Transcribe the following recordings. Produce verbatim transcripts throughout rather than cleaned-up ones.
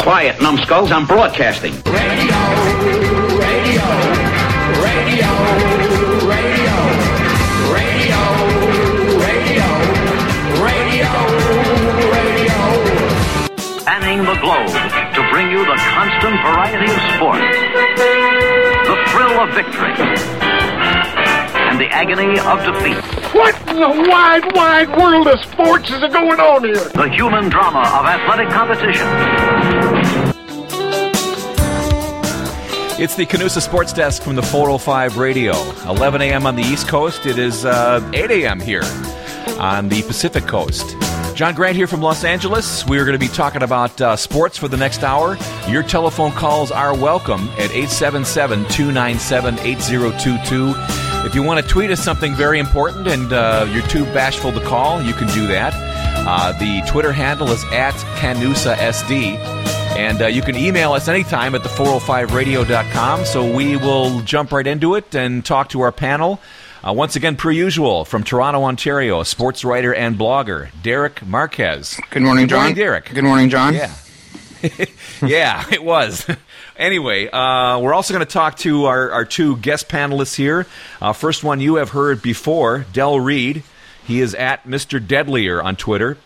Quiet, numbskulls, I'm broadcasting. Radio, radio, radio, radio, radio, radio, radio, radio. Spanning the globe to bring you the constant variety of sport, the thrill of victory, and the agony of defeat. What in the wide, wide world of sports is going on here? The human drama of athletic competition. It's the Canusa Sports Desk from the four oh five Radio. eleven a.m. on the East Coast. It is uh, eight a.m. here on the Pacific Coast. John Grant here from Los Angeles. We are going to be talking about uh, sports for the next hour. Your telephone calls are welcome at eight seven seven, two nine seven, eight zero two two. If you want to tweet us something very important and uh, you're too bashful to call, you can do that. Uh, the Twitter handle is at CanusaSD. And uh, you can email us anytime at the four oh five radio dot com. So we will jump right into it and talk to our panel. Uh, once again, per usual, from Toronto, Ontario, sports writer and blogger, Derek Marquez. Good morning, John. Good morning, Derek. Good morning, John. Yeah. Yeah, it was. Anyway, uh, we're also going to talk to our, our two guest panelists here. Uh, first one you have heard before, Del Reed. He is at Mister Deadlier on Twitter.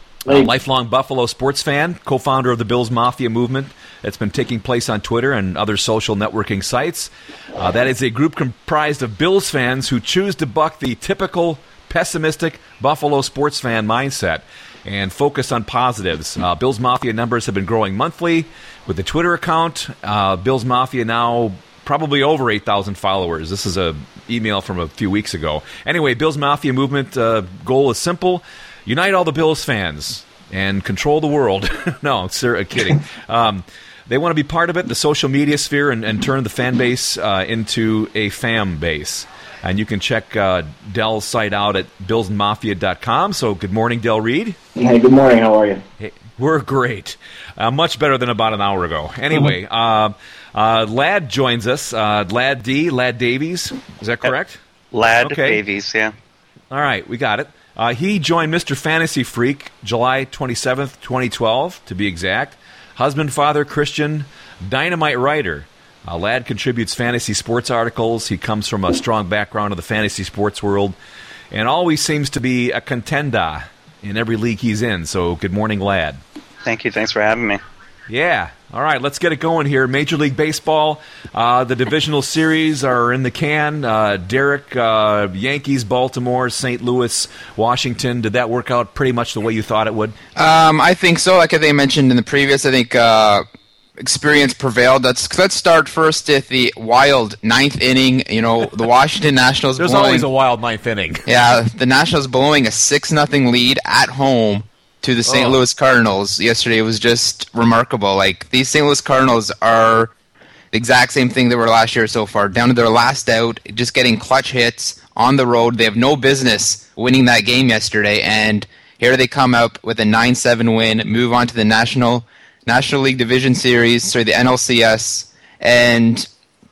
A lifelong Buffalo sports fan, co-founder of the Bills Mafia movement that's been taking place on Twitter and other social networking sites. Uh, that is a group comprised of Bills fans who choose to buck the typical pessimistic Buffalo sports fan mindset and focus on positives. Uh, Bills Mafia numbers have been growing monthly with the Twitter account. Uh, Bills Mafia now probably over eight thousand followers. This is an email from a few weeks ago. Anyway, Bills Mafia movement uh, goal is simple. Unite all the Bills fans and control the world. No, sir, kidding. Um, they want to be part of it, the social media sphere, and, and turn the fan base uh, into a fam base. And you can check uh, Del's site out at bills mafia dot com. So good morning, Del Reed. Hey, good morning. How are you? Hey, we're great. Uh, much better than about an hour ago. Anyway, uh, uh, Lad joins us. Uh, Lad D, Lad Davies. Is that correct? Lad okay. Davies, yeah. All right, we got it. Uh, he joined Mister Fantasy Freak July twenty-seventh, twenty twelve, to be exact. Husband, father, Christian, dynamite writer. Uh, Lad contributes fantasy sports articles. He comes from a strong background of the fantasy sports world and always seems to be a contender in every league he's in. So good morning, Lad. Thank you. Thanks for having me. Yeah. All right, let's get it going here. Major League Baseball, uh, the divisional series are in the can. Uh, Derek, uh, Yankees, Baltimore, Saint Louis, Washington. Did that work out pretty much the way you thought it would? Um, I think so. Like I think I mentioned in the previous, I think uh, experience prevailed. Let's let's start first at the wild ninth inning. You know, the Washington Nationals. There's blowing, always a wild ninth inning. Yeah, the Nationals blowing a six nothing lead at home to the Saint Oh. Louis Cardinals yesterday. It was just remarkable. Like, these Saint Louis Cardinals are the exact same thing they were last year so far. Down to their last out, just getting clutch hits on the road. They have no business winning that game yesterday, and here they come up with a nine seven win, move on to the National National League Division Series, sorry, the N L C S, and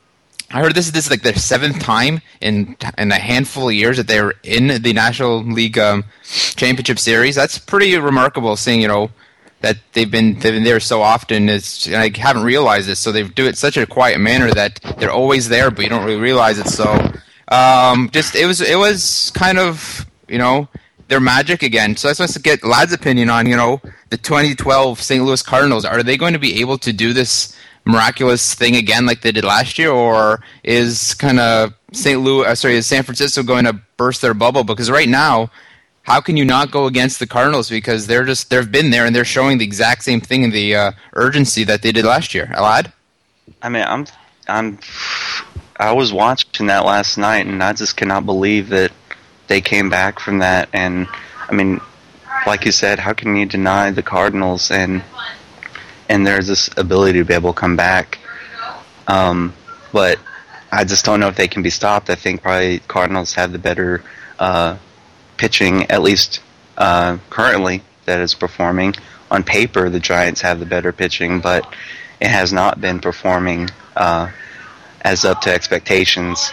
I heard this is this is like their seventh time in in a handful of years that they're in the National League um, Championship Series. That's pretty remarkable, seeing you know that they've been they've been there so often. It's and I haven't realized this, so they do it in such a quiet manner that they're always there, but you don't really realize it. So um, just it was it was kind of you know their magic again. So I just want to get Lad's opinion on you know the twenty twelve Saint Louis Cardinals. Are they going to be able to do this miraculous thing again like they did last year, or is kind of Saint Louis, uh, sorry, is San Francisco going to burst their bubble? Because right now, how can you not go against the Cardinals? Because they're just they've been there and they're showing the exact same thing in the uh, urgency that they did last year. Alad? I mean, I'm, I'm, I was watching that last night, and I just cannot believe that they came back from that. And I mean, like you said, how can you deny the Cardinals and and there's this ability to be able to come back? Um, but I just don't know if they can be stopped. I think probably Cardinals have the better uh, pitching, at least uh, currently, that is performing. On paper, the Giants have the better pitching, but it has not been performing uh, as up to expectations.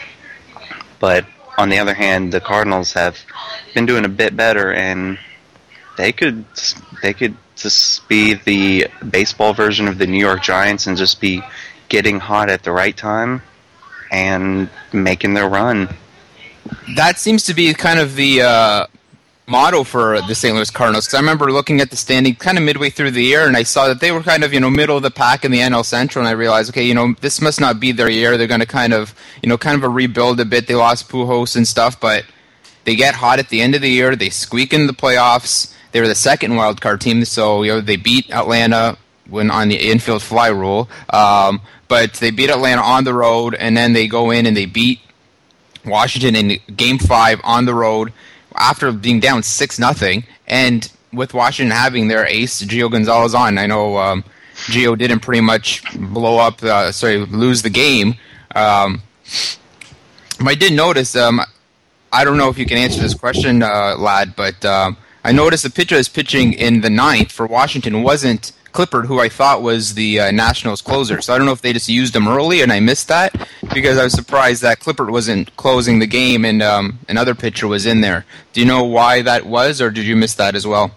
But on the other hand, the Cardinals have been doing a bit better, and they could they could just be the baseball version of the New York Giants and just be getting hot at the right time and making their run. That seems to be kind of the uh, motto for the Saint Louis Cardinals. Because I remember looking at the standing kind of midway through the year, and I saw that they were kind of, you know, middle of the pack in the N L Central, and I realized, okay, you know, this must not be their year. They're going to kind of, you know, kind of a rebuild a bit. They lost Pujols and stuff, but they get hot at the end of the year. They squeak in the playoffs. They were the second wild card team, so you know they beat Atlanta when on the infield fly rule. Um, but they beat Atlanta on the road, and then they go in and they beat Washington in Game Five on the road after being down six nothing. And with Washington having their ace Gio Gonzalez on, I know um, Gio didn't pretty much blow up, uh, sorry, lose the game. Um, but I did notice. Um, I don't know if you can answer this question, uh, lad, but. Um, I noticed the pitcher is pitching in the ninth for Washington wasn't Clippard, who I thought was the uh, Nationals closer. So I don't know if they just used him early and I missed that, because I was surprised that Clippard wasn't closing the game and um, another pitcher was in there. Do you know why that was, or did you miss that as well?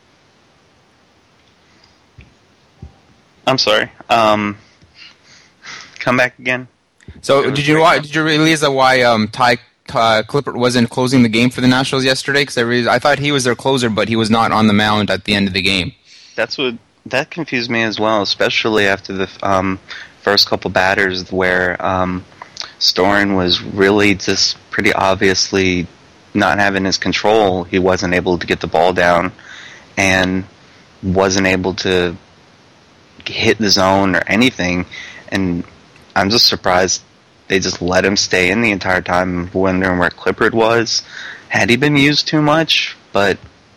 I'm sorry. Um, come back again. So did you why, did you realize that why um, Ty Uh, Clippard wasn't closing the game for the Nationals yesterday? Because I, re- I thought he was their closer, but he was not on the mound at the end of the game. That's what that confused me as well, especially after the um, first couple batters where um, Storin was really just pretty obviously not having his control. He wasn't able to get the ball down and wasn't able to hit the zone or anything. And I'm just surprised they just let him stay in the entire time, wondering where Clippard was. Had he been used too much? But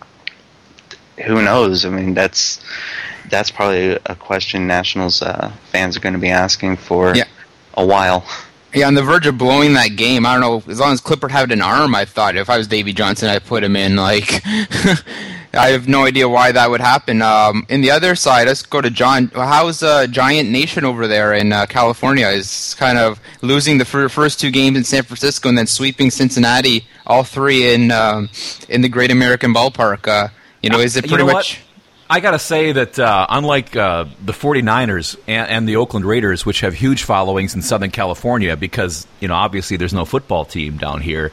who knows? I mean, that's that's probably a question Nationals uh, fans are going to be asking for yeah. a while. Yeah, on the verge of blowing that game. I don't know, as long as Clippard had an arm, I thought if I was Davey Johnson, I'd put him in. Like, I have no idea why that would happen. Um, in the other side, let's go to John. How's uh, Giant Nation over there in uh, California? Is kind of losing the fir- first two games in San Francisco and then sweeping Cincinnati, all three in um, in the Great American Ballpark. Uh, you know, is it pretty you know much? What? I got to say that uh, unlike uh, the 49ers and, and the Oakland Raiders, which have huge followings in Southern California because, you know, obviously there's no football team down here,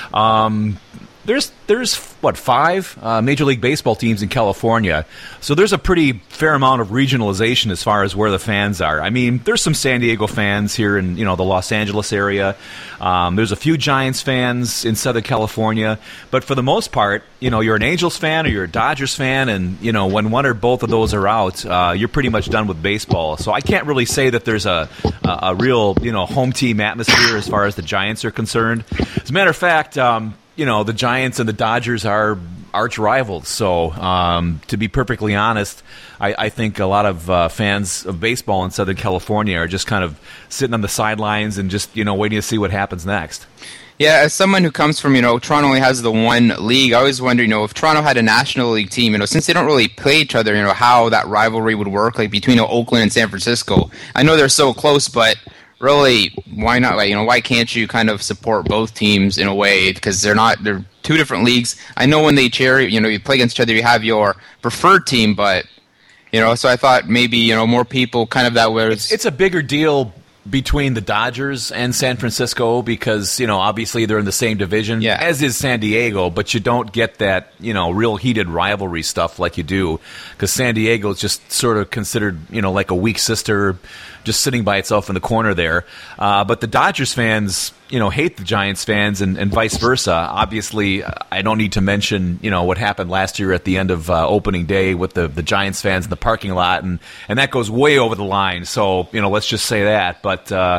um, there's, there's what, five uh, Major League Baseball teams in California. So there's a pretty fair amount of regionalization as far as where the fans are. I mean, there's some San Diego fans here in, you know, the Los Angeles area. Um, there's a few Giants fans in Southern California. But for the most part, you know, you're an Angels fan or you're a Dodgers fan, and, you know, when one or both of those are out, uh, you're pretty much done with baseball. So I can't really say that there's a, a, a real, you know, home team atmosphere as far as the Giants are concerned. As a matter of fact, um, you know, the Giants and the Dodgers are arch rivals. So, um, to be perfectly honest, I, I think a lot of uh, fans of baseball in Southern California are just kind of sitting on the sidelines and just, you know, waiting to see what happens next. Yeah, as someone who comes from, you know, Toronto only has the one league, I always wonder, you know, if Toronto had a National League team, you know, since they don't really play each other, you know, how that rivalry would work, like between you know, Oakland and San Francisco. I know they're so close, but really, why not? Like, you know, why can't you kind of support both teams in a way? Because they're not, they're two different leagues. I know when they cheer, you know, you play against each other, you have your preferred team, but, you know, so I thought maybe, you know, more people kind of that where it's, it's a bigger deal between the Dodgers and San Francisco because, you know, obviously they're in the same division, yeah. as is San Diego, but you don't get that, you know, real heated rivalry stuff like you do because San Diego is just sort of considered, you know, like a weak sister just sitting by itself in the corner there. Uh, but the Dodgers fans, you know, hate the Giants fans and, and vice versa. Obviously, I don't need to mention, you know, what happened last year at the end of uh, opening day with the, the Giants fans in the parking lot, and, and that goes way over the line. So, you know, let's just say that. But uh,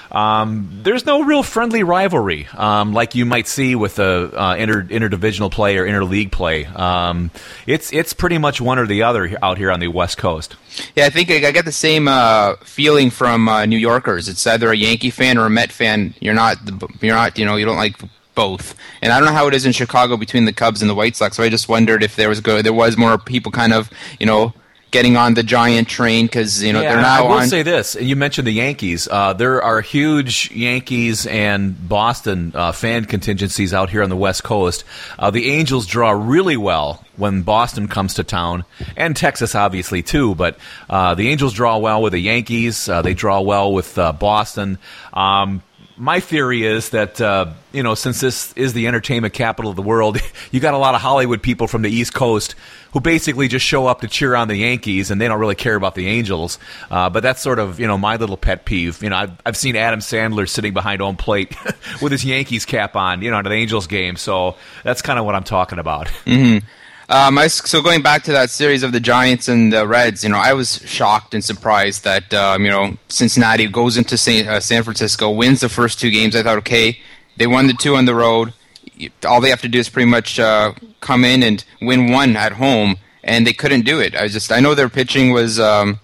um, there's no real friendly rivalry um, like you might see with a uh, inter, interdivisional play or interleague play. Um, it's it's pretty much one or the other out here on the West Coast. Yeah, I think I get the same uh, feeling from uh, New Yorkers. It's either a Yankee fan or a Met fan. You're not, you're not, you know, you don't like both. And I don't know how it is in Chicago between the Cubs and the White Sox. So I just wondered if there was go, there was more people kind of, you know, getting on the Giant train because you know Yeah, they're now I will on. say this. You mentioned the Yankees. Uh, there are huge Yankees and Boston uh, fan contingencies out here on the West Coast. Uh, the Angels draw really well when Boston comes to town, and Texas obviously too. But uh, the Angels draw well with the Yankees. Uh, they draw well with uh, Boston. Um, My theory is that, uh, you know, since this is the entertainment capital of the world, you got a lot of Hollywood people from the East Coast who basically just show up to cheer on the Yankees, and they don't really care about the Angels. Uh, but that's sort of, you know, my little pet peeve. You know, I've, I've seen Adam Sandler sitting behind home plate with his Yankees cap on, you know, at an Angels game. So that's kind of what I'm talking about. Mm-hmm. Um, I, so going back to that series of the Giants and the Reds, you know, I was shocked and surprised that um, you know Cincinnati goes into San, uh, San Francisco, wins the first two games. I thought, okay, they won the two on the road. All they have to do is pretty much uh, come in and win one at home, and they couldn't do it. I just I know their pitching was um,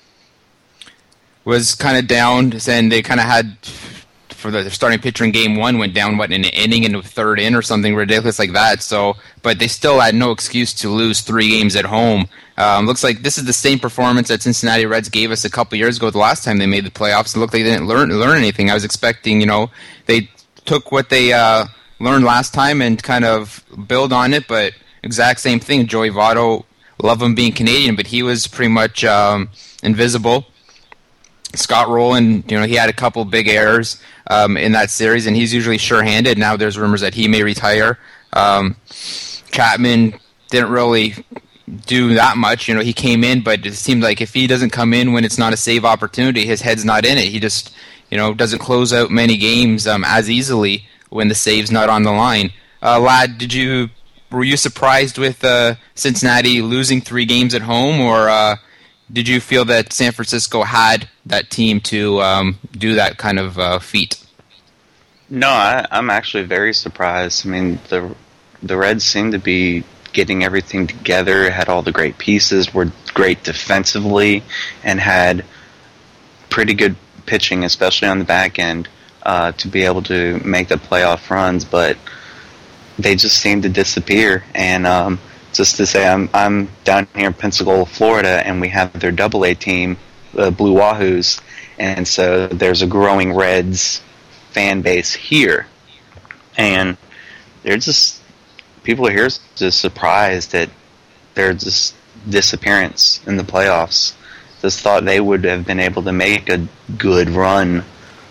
was kind of down, and they kind of had. For the starting pitcher in game one went down what in an inning in the third in or something ridiculous like that. So, but they still had no excuse to lose three games at home. Um, looks like this is the same performance that Cincinnati Reds gave us a couple years ago. The last time they made the playoffs, it looked like they didn't learn learn anything. I was expecting, you know, they took what they uh, learned last time and kind of build on it. But exact same thing. Joey Votto, love him being Canadian, but he was pretty much um, invisible. Scott Rowland, you know, he had a couple big errors um, in that series, and he's usually sure-handed. Now there's rumors that he may retire. Um, Chapman didn't really do that much. You know, he came in, but it seemed like if he doesn't come in when it's not a save opportunity, his head's not in it. He just, you know, doesn't close out many games um, as easily when the save's not on the line. Uh, Lad, did you were you surprised with uh, Cincinnati losing three games at home, or uh, did you feel that San Francisco had that team to um, do that kind of uh, feat? No, I, I'm actually very surprised. I mean, the the Reds seem to be getting everything together, had all the great pieces, were great defensively, and had pretty good pitching, especially on the back end, uh, to be able to make the playoff runs, but they just seem to disappear. And um, just to say, I'm I'm down here in Pensacola, Florida, and we have their Double A team, the Blue Wahoos, and so there's a growing Reds fan base here, and they're just people here are just surprised at their just disappearance in the playoffs. Just thought they would have been able to make a good run.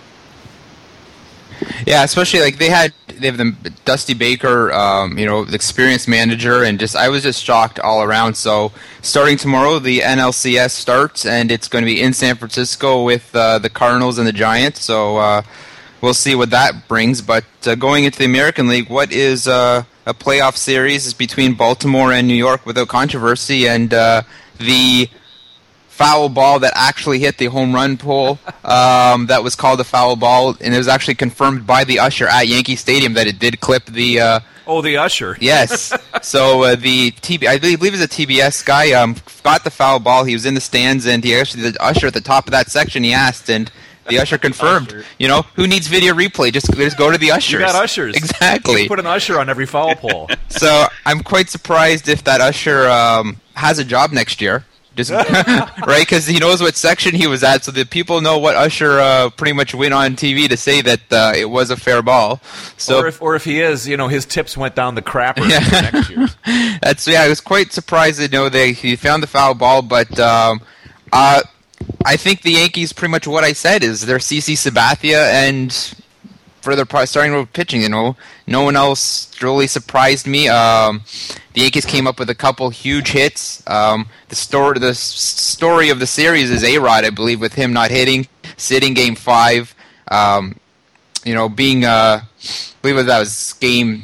Yeah, especially like they had they have the Dusty Baker, um, you know, the experienced manager, and just I was just shocked all around. So starting tomorrow, the N L C S starts, and it's going to be in San Francisco with uh, the Cardinals and the Giants. So uh, we'll see what that brings. But uh, going into the American League, what is uh, a playoff series is between Baltimore and New York without controversy, and uh, the foul ball that actually hit the home run pole um, that was called a foul ball, and it was actually confirmed by the usher at Yankee Stadium that it did clip the... Uh, oh, the usher. Yes. So uh, the T B, I believe it was a T B S guy, um, got the foul ball. He was in the stands, and he actually, the usher at the top of that section, he asked, and the usher confirmed. Usher. You know, who needs video replay? Just, just go to the ushers. You got ushers. Exactly. You put an usher on every foul pole. So I'm quite surprised if that usher um, has a job next year. Just right, because he knows what section he was at, so that people know what usher uh, pretty much went on T V to say that uh, it was a fair ball. So, or if, or if he is, you know, his tips went down the crapper yeah. next year. That's yeah. I was quite surprised to know that he found the foul ball, but um, uh, I think the Yankees pretty much what I said is they're C C Sabathia and for their starting with pitching. You know, no one else really surprised me. Um, The Yankees came up with a couple huge hits. Um, the story, the s- story of the series is A-Rod, I believe, with him not hitting, sitting Game Five. Um, you know, being, uh, I believe that was Game,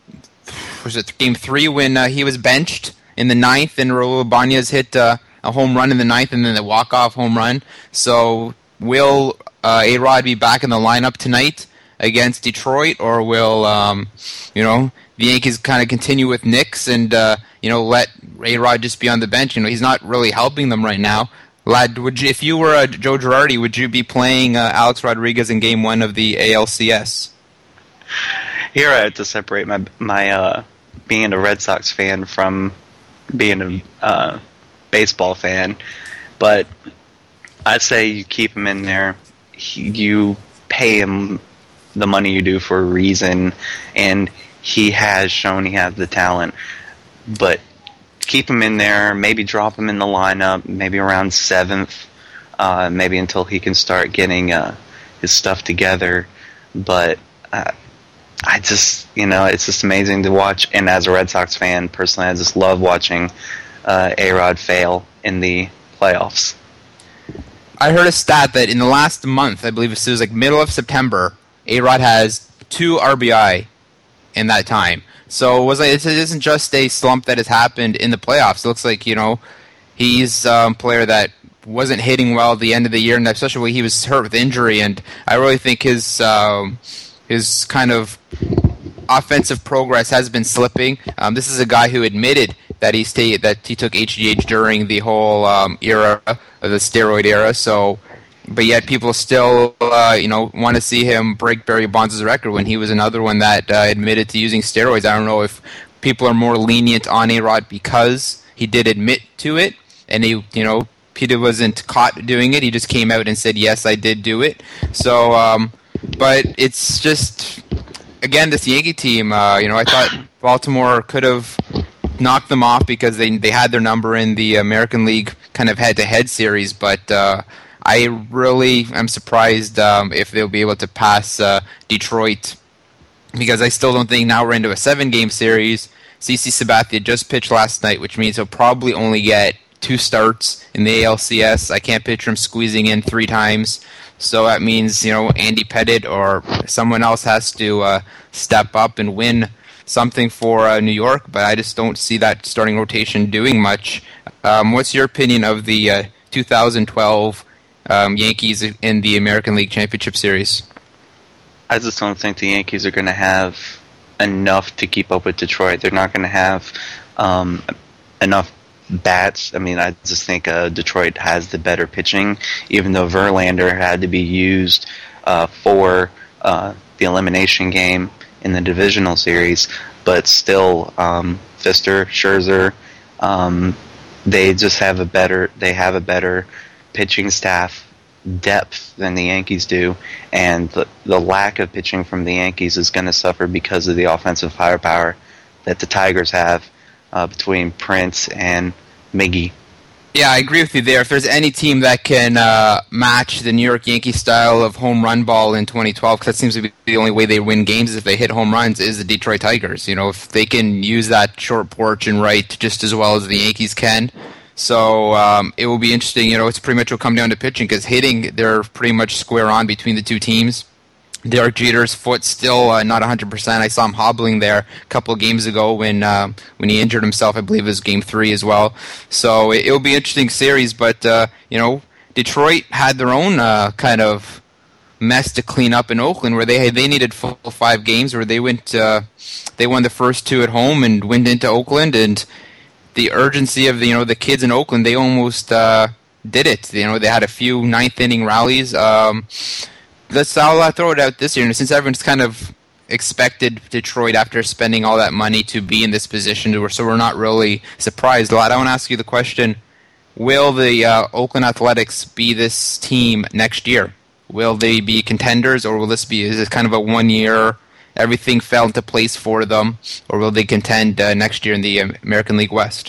was it Game Three when uh, he was benched in the ninth, and Raul Ibanez hit uh, a home run in the ninth, and then the walk-off home run. So, will uh, A-Rod be back in the lineup tonight against Detroit, or will um, you know? The Yankees kind of continue with Knicks and, uh, you know, let A-Rod just be on the bench. You know, he's not really helping them right now. Lad, would you, if you were uh, Joe Girardi, would you be playing uh, Alex Rodriguez in Game One of the A L C S? Here I have to separate my my uh, being a Red Sox fan from being a uh, baseball fan, but I'd say you keep him in there. He, you pay him the money you do for a reason, and he has shown he has the talent. But keep him in there, maybe drop him in the lineup, maybe around seventh, uh, maybe until he can start getting uh, his stuff together. But uh, I just, you know, it's just amazing to watch. And as a Red Sox fan, personally, I just love watching uh, A-Rod fail in the playoffs. I heard a stat that in the last month, I believe it was like middle of September, A-Rod has two R B I in that time. So it was like, it isn't just a slump that has happened in the playoffs. It looks like, you know, he's um, a player that wasn't hitting well at the end of the year, and especially when he was hurt with injury. And I really think his um, his kind of offensive progress has been slipping. Um, this is a guy who admitted that he stayed, that he took H G H during the whole um, era of the steroid era. So, but yet people still, uh, you know, want to see him break Barry Bonds' record when he was another one that uh, admitted to using steroids. I don't know if people are more lenient on A-Rod because he did admit to it, and he, you know, Peter wasn't caught doing it. He just came out and said, "Yes, I did do it." So, um, but it's just, again, this Yankee team. Uh, you know, I thought Baltimore could have knocked them off because they they had their number in the American League kind of head-to-head series, but uh, I really am surprised um, if they'll be able to pass uh, Detroit, because I still don't think now we're into a seven-game series. CeCe Sabathia just pitched last night, which means he'll probably only get two starts in the A L C S. I can't picture him squeezing in three times. So that means, you know, Andy Pettitte or someone else has to uh, step up and win something for uh, New York, but I just don't see that starting rotation doing much. Um, what's your opinion of the uh, two thousand twelve um, Yankees in the American League Championship Series? I just don't think the Yankees are going to have enough to keep up with Detroit. They're not going to have um, enough bats. I mean, I just think uh, Detroit has the better pitching, even though Verlander had to be used uh, for uh, the elimination game in the divisional series, but still, um, Fister, Scherzer, um, they just have a better. They have a better pitching staff depth than the Yankees do, and the, the lack of pitching from the Yankees is going to suffer because of the offensive firepower that the Tigers have uh, between Prince and Miggy. Yeah, I agree with you there. If there's any team that can uh, match the New York Yankees style of home run ball in twenty twelve, because that seems to be the only way they win games is if they hit home runs, is the Detroit Tigers. You know, if they can use that short porch and right just as well as the Yankees can. So um, it will be interesting. You know, it's pretty much will come down to pitching, because hitting, they're pretty much square on between the two teams. Derek Jeter's foot still uh, not one hundred percent. I saw him hobbling there a couple of games ago when uh, when he injured himself. I believe it was game three as well. So it will be an interesting series. But, uh, you know, Detroit had their own uh, kind of mess to clean up in Oakland, where they they needed full five games, where they went uh, they won the first two at home and went into Oakland, and the urgency of the, you know, the kids in Oakland, they almost uh, did it. You know, they had a few ninth inning rallies. Um, let's I'll uh, throw it out this year, and since everyone's kind of expected Detroit after spending all that money to be in this position, to, so we're not really surprised a lot. I want to ask you the question: will the uh, Oakland Athletics be this team next year? Will they be contenders, or will this be is it kind of a one year? Everything fell into place for them, or will they contend uh, next year in the American League West?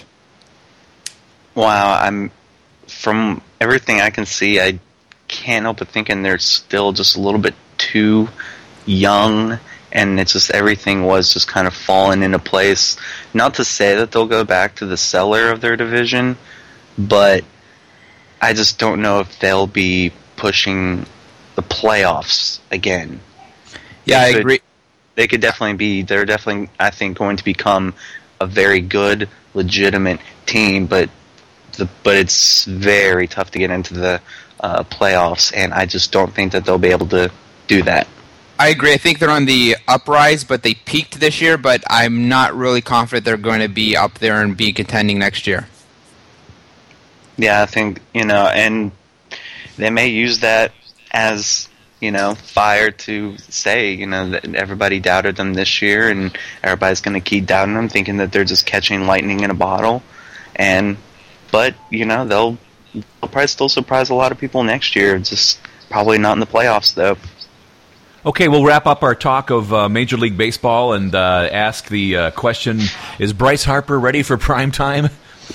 Wow, I'm from everything I can see, I can't help but thinking they're still just a little bit too young, and it's just everything was just kind of falling into place. Not to say that they'll go back to the cellar of their division, but I just don't know if they'll be pushing the playoffs again. Yeah, they I could, agree. They could definitely be. They're definitely, I think, going to become a very good, legitimate team. But the but it's very tough to get into the uh, playoffs, and I just don't think that they'll be able to do that. I agree. I think they're on the uprise, but they peaked this year. But I'm not really confident they're going to be up there and be contending next year. Yeah, I think, you know, and they may use that as, you know, fire to say, you know, that everybody doubted them this year, and everybody's going to keep doubting them, thinking that they're just catching lightning in a bottle. And but you know they'll they'll probably still surprise a lot of people next year. Just probably not in the playoffs though. Okay, we'll wrap up our talk of uh, Major League Baseball and uh, ask the uh, question: is Bryce Harper ready for prime time?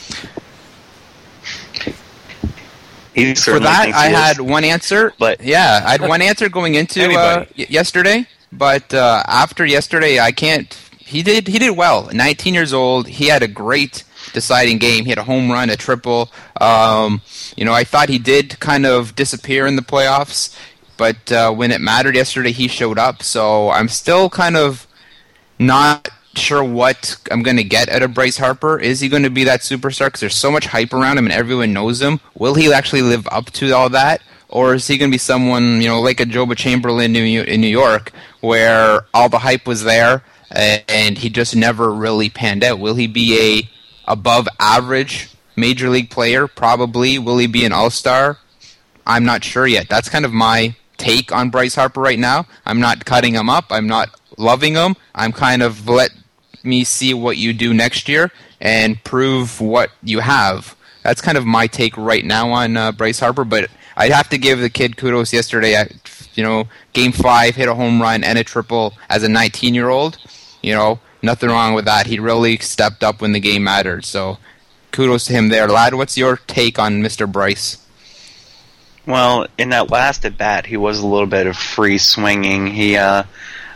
For that, I had one answer. But yeah, I had one answer going into uh, y- yesterday. But uh, after yesterday, I can't. He did. He did well. nineteen years old. He had a great deciding game. He had a home run, a triple. Um, you know, I thought he did kind of disappear in the playoffs, but uh, when it mattered yesterday, he showed up. So I'm still kind of not sure what I'm going to get out of Bryce Harper. Is he going to be that superstar? Because there's so much hype around him and everyone knows him. Will he actually live up to all that? Or is he going to be someone, you know, like a Joba Chamberlain in New York, where all the hype was there and he just never really panned out? Will he be a above average major league player? Probably. Will he be an all-star? I'm not sure yet. That's kind of my take on Bryce Harper right now. I'm not cutting him up. I'm not loving him. I'm kind of let me see what you do next year and prove what you have. That's kind of my take right now on uh, Bryce Harper, but I have to give the kid kudos yesterday. At, you know, game five, hit a home run and a triple as a nineteen-year-old. You know, nothing wrong with that. He really stepped up when the game mattered. So, kudos to him there. Lad, what's your take on Mister Bryce? Well, in that last at bat, he was a little bit of free swinging. He, uh,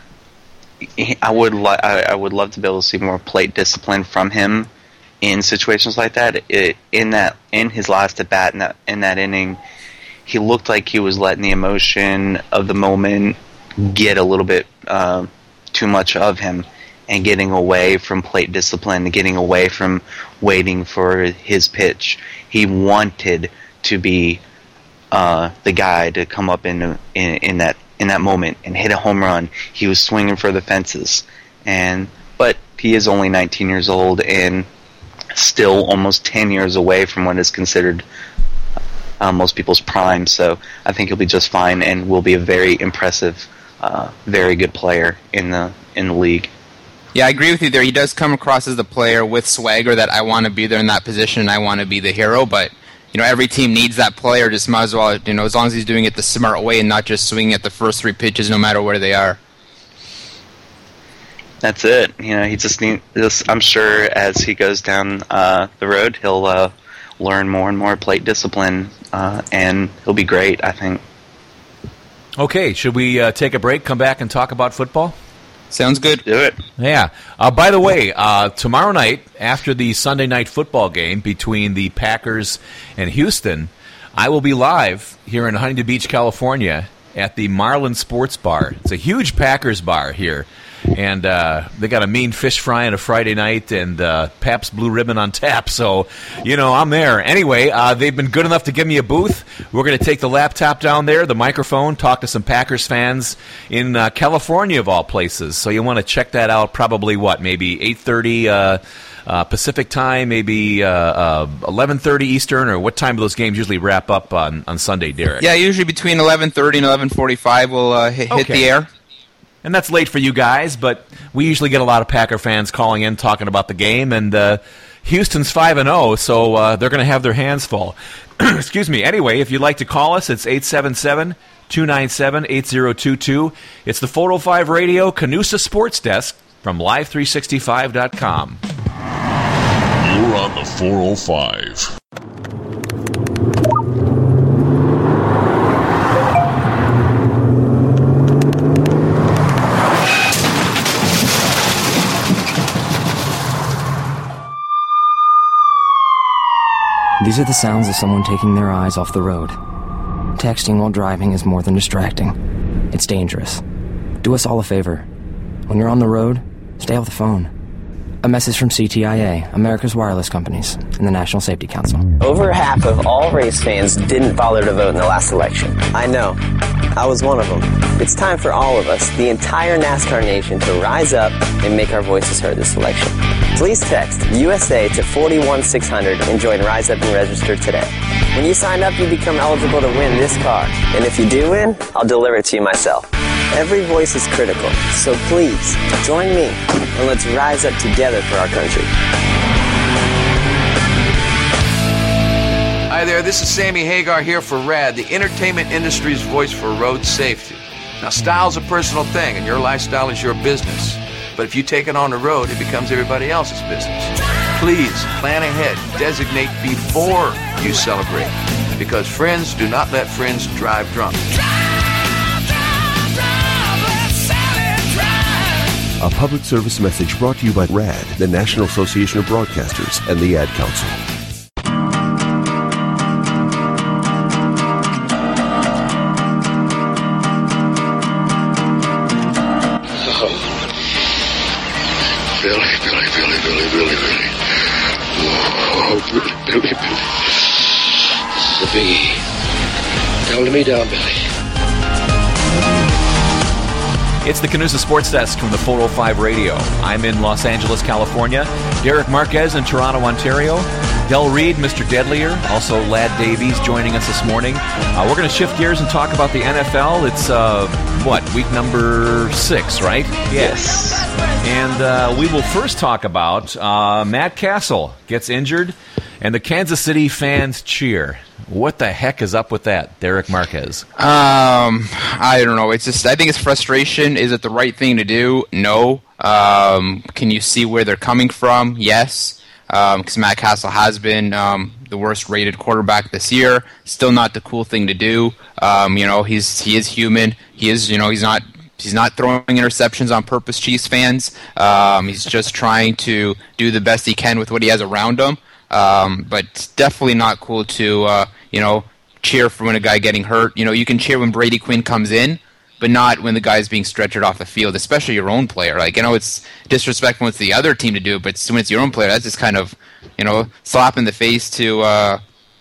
he I would, li- I, I would love to be able to see more plate discipline from him in situations like that. It, in that, in his last at bat, in that, in that inning, he looked like he was letting the emotion of the moment get a little bit uh, too much of him, and getting away from plate discipline, and getting away from waiting for his pitch. He wanted to be uh, the guy to come up in, in in that in that moment and hit a home run. He was swinging for the fences, and but he is only nineteen years old and still almost ten years away from what is considered uh, most people's prime. So I think he'll be just fine and will be a very impressive, uh, very good player in the in the league. Yeah, I agree with you there. He does come across as the player with swagger that I want to be there in that position and I want to be the hero, but you know, every team needs that player. Just might as well, you know, as long as he's doing it the smart way and not just swinging at the first three pitches no matter where they are. That's it. You know, he just need this. I'm sure as he goes down uh, the road, he'll uh, learn more and more plate discipline, uh, and he'll be great, I think. Okay, should we uh, take a break, come back and talk about football? Sounds good. Do it. Yeah. Uh, by the way, uh, tomorrow night, after the Sunday night football game between the Packers and Houston, I will be live here in Huntington Beach, California, at the Marlin Sports Bar. It's a huge Packers bar here. And uh, they got a mean fish fry on a Friday night and uh, Pabst Blue Ribbon on tap. So, you know, I'm there. Anyway, uh, they've been good enough to give me a booth. We're going to take the laptop down there, the microphone, talk to some Packers fans in uh, California, of all places. So you want to check that out probably, what, maybe eight thirty uh, uh, Pacific time, maybe uh, uh, eleven thirty Eastern, or what time do those games usually wrap up on, on Sunday, Derek? Yeah, usually between eleven thirty and eleven forty-five we'll uh, hit, okay. hit the air. And that's late for you guys, but we usually get a lot of Packer fans calling in talking about the game, and uh, Houston's five and oh, so uh, they're going to have their hands full. Excuse me. Anyway, if you'd like to call us, it's eight seven seven, two nine seven, eight zero two two. It's the four oh five Radio Canusa Sports Desk from live three sixty-five dot com. You're on the four oh five. These are the sounds of someone taking their eyes off the road. Texting while driving is more than distracting. It's dangerous. Do us all a favor. When you're on the road, stay off the phone. A message from C T I A, America's wireless companies, and the National Safety Council. Over half of all race fans didn't bother to vote in the last election. I know. I was one of them. It's time for all of us, the entire NASCAR nation, to rise up and make our voices heard this election. Please text U S A to four one six hundred and join Rise Up and register today. When you sign up, you become eligible to win this car. And if you do win, I'll deliver it to you myself. Every voice is critical, so please, join me, and let's rise up together for our country. Hi there, this is Sammy Hagar here for RAD, the entertainment industry's voice for road safety. Now, style's a personal thing, and your lifestyle is your business. But if you take it on the road, it becomes everybody else's business. Please plan ahead, designate before you celebrate, because friends do not let friends drive drunk. A public service message brought to you by RAD, the National Association of Broadcasters, and the Ad Council. Billy, Billy, Billy, Billy, Billy, Billy. Oh, Billy, Billy, Billy. This is a biggie. Tell me down, Billy. It's the Canusa Sports Desk from the four oh five Radio. I'm in Los Angeles, California. Derek Marquez in Toronto, Ontario. Del Reed, Mister Deadlier, also Lad Davies joining us this morning. Uh, we're going to shift gears and talk about the N F L. It's, uh, what, week number six, right? Yes. And uh, we will first talk about uh, Matt Castle gets injured, and the Kansas City fans cheer. What the heck is up with that, Derek Marquez? Um, I don't know. It's just, I think it's frustration. Is it the right thing to do? No. Um, can you see where they're coming from? Yes. Because um, Matt Castle has been um, the worst-rated quarterback this year. Still not the cool thing to do. Um, you know, he's he is human. He is, you know, he's not he's not throwing interceptions on purpose, Chiefs fans. Um, he's just trying to do the best he can with what he has around him. Um, but it's definitely not cool to, uh, you know, cheer for when a guy getting hurt. You know, you can cheer when Brady Quinn comes in, but not when the guy's being stretchered off the field, especially your own player. Like, you know, it's disrespectful when it's the other team to do it, but when it's your own player, that's just kind of, you know, slap in the face to uh,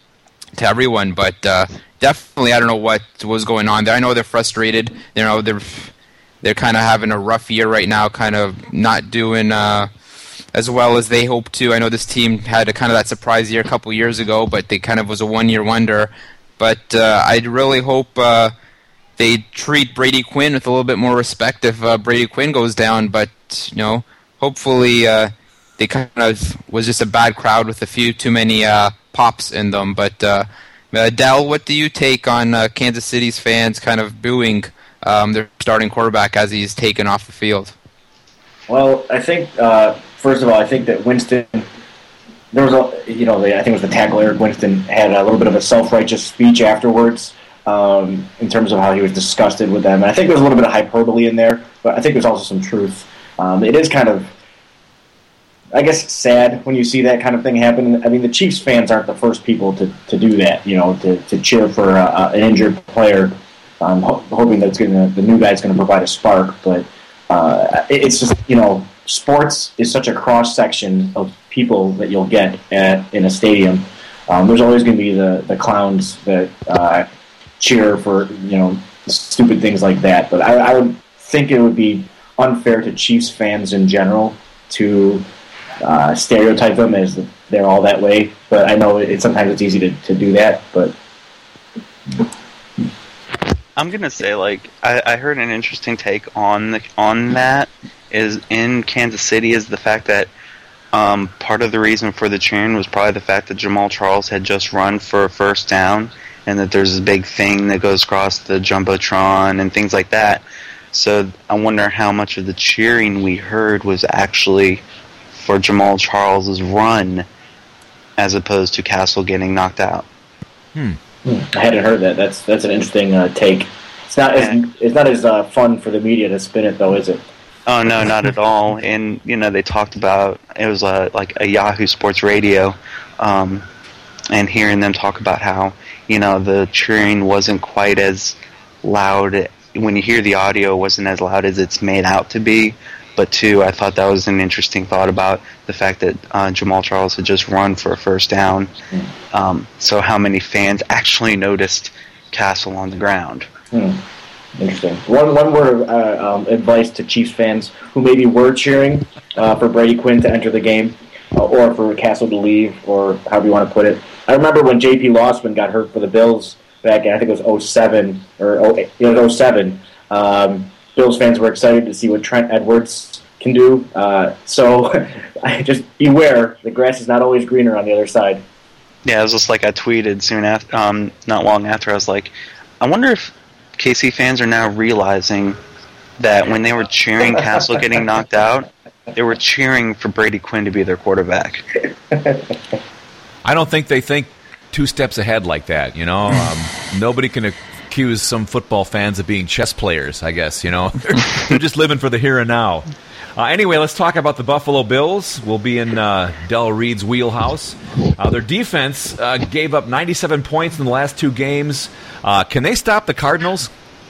to everyone. But uh, definitely, I don't know what was going on there. I know they're frustrated. You know, they're they're kind of having a rough year right now, kind of not doing uh, as well as they hoped to. I know this team had a kind of that surprise year a couple years ago, but they kind of was a one-year wonder. But uh, I really hope uh, they treat Brady Quinn with a little bit more respect if uh, Brady Quinn goes down. But, you know, hopefully uh, they kind of was just a bad crowd with a few too many uh, pops in them. But, uh, uh, Del, what do you take on uh, Kansas City's fans kind of booing um, their starting quarterback as he's taken off the field? Well, I think, uh, first of all, I think that Winston, there was a, you know, the, I think it was the tackle, Eric Winston, had a little bit of a self-righteous speech afterwards um, in terms of how he was disgusted with them. And I think there's a little bit of hyperbole in there, but I think there's also some truth. Um, it is kind of, I guess, sad when you see that kind of thing happen. I mean, the Chiefs fans aren't the first people to, to do that, you know, to, to cheer for uh, an injured player, um, ho- hoping that it's gonna, the new guy's going to provide a spark, but Uh, it's just, you know, sports is such a cross-section of people that you'll get at, in a stadium. Um, there's always going to be the, the clowns that uh, cheer for, you know, stupid things like that. But I, I would think it would be unfair to Chiefs fans in general to uh, stereotype them as they're all that way. But I know it, sometimes it's easy to, to do that, but... I'm gonna say, like, I, I heard an interesting take on the, on that is in Kansas City is the fact that um, part of the reason for the cheering was probably the fact that Jamal Charles had just run for a first down, and that there's a big thing that goes across the jumbotron and things like that. So I wonder how much of the cheering we heard was actually for Jamal Charles's run, as opposed to Castle getting knocked out. Hmm. I hadn't heard that. That's that's an interesting uh, take. It's not as it's not as uh, fun for the media to spin it, though, is it? Oh no, not at all. And you know, they talked about it was uh, like a Yahoo Sports Radio, um, and hearing them talk about how you know the cheering wasn't quite as loud when you hear the audio. It wasn't as loud as it's made out to be. But two, I thought that was an interesting thought about the fact that uh, Jamal Charles had just run for a first down. Um, so how many fans actually noticed Castle on the ground? Hmm. Interesting. One one word of uh, um, advice to Chiefs fans who maybe were cheering uh, for Brady Quinn to enter the game, uh, or for Castle to leave, or however you want to put it. I remember when J P Lossman got hurt for the Bills back in, I think it was oh seven, or oh eight, it was oh seven. Um, Bills fans were excited to see what Trent Edwards can do. Uh, so just beware, the grass is not always greener on the other side. Yeah, it was just like I tweeted soon after, um, not long after. I was like, I wonder if K C fans are now realizing that when they were cheering Castle getting knocked out, they were cheering for Brady Quinn to be their quarterback. I don't think they think two steps ahead like that, you know. Um, nobody can accuse some football fans of being chess players, I guess, you know. They're, they're just living for the here and now. Uh, anyway, let's talk about the Buffalo Bills. We'll be in uh, Del Reed's wheelhouse. Uh, their defense uh, gave up ninety-seven points in the last two games. Uh, can they stop the Cardinals?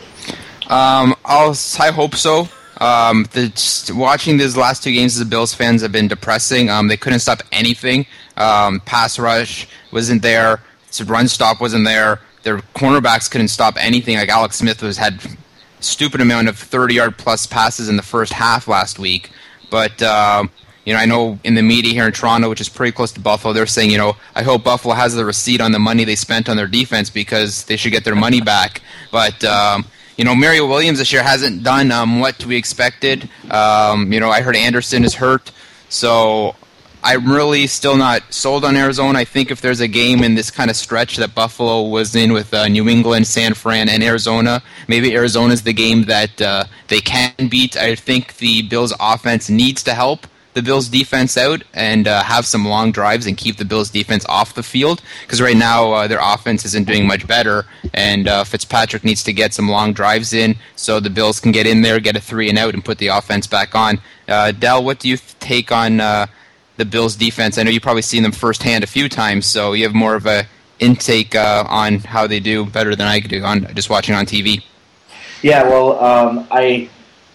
Um, I'll, I hope so. Um, the, just watching these last two games as a Bills fans have been depressing. Um, they couldn't stop anything. Um, pass rush wasn't there. So run stop wasn't there. Their cornerbacks couldn't stop anything. Like Alex Smith was had stupid amount of thirty-yard plus passes in the first half last week. But, um, you know, I know in the media here in Toronto, which is pretty close to Buffalo, they're saying, you know, I hope Buffalo has the receipt on the money they spent on their defense because they should get their money back. But, um, you know, Mario Williams this year hasn't done um, what we expected. Um, you know, I heard Anderson is hurt. So I'm really still not sold on Arizona. I think if there's a game in this kind of stretch that Buffalo was in with uh, New England, San Fran, and Arizona, maybe Arizona's the game that uh, they can beat. I think the Bills' offense needs to help the Bills' defense out and uh, have some long drives and keep the Bills' defense off the field because right now uh, their offense isn't doing much better, and uh, Fitzpatrick needs to get some long drives in so the Bills can get in there, get a three and out, and put the offense back on. Uh, Del, what do you th- take on uh, the Bills' defense? I know you've probably seen them firsthand a few times, so you have more of a intake uh, on how they do better than I do on just watching on T V. Yeah, well, um, I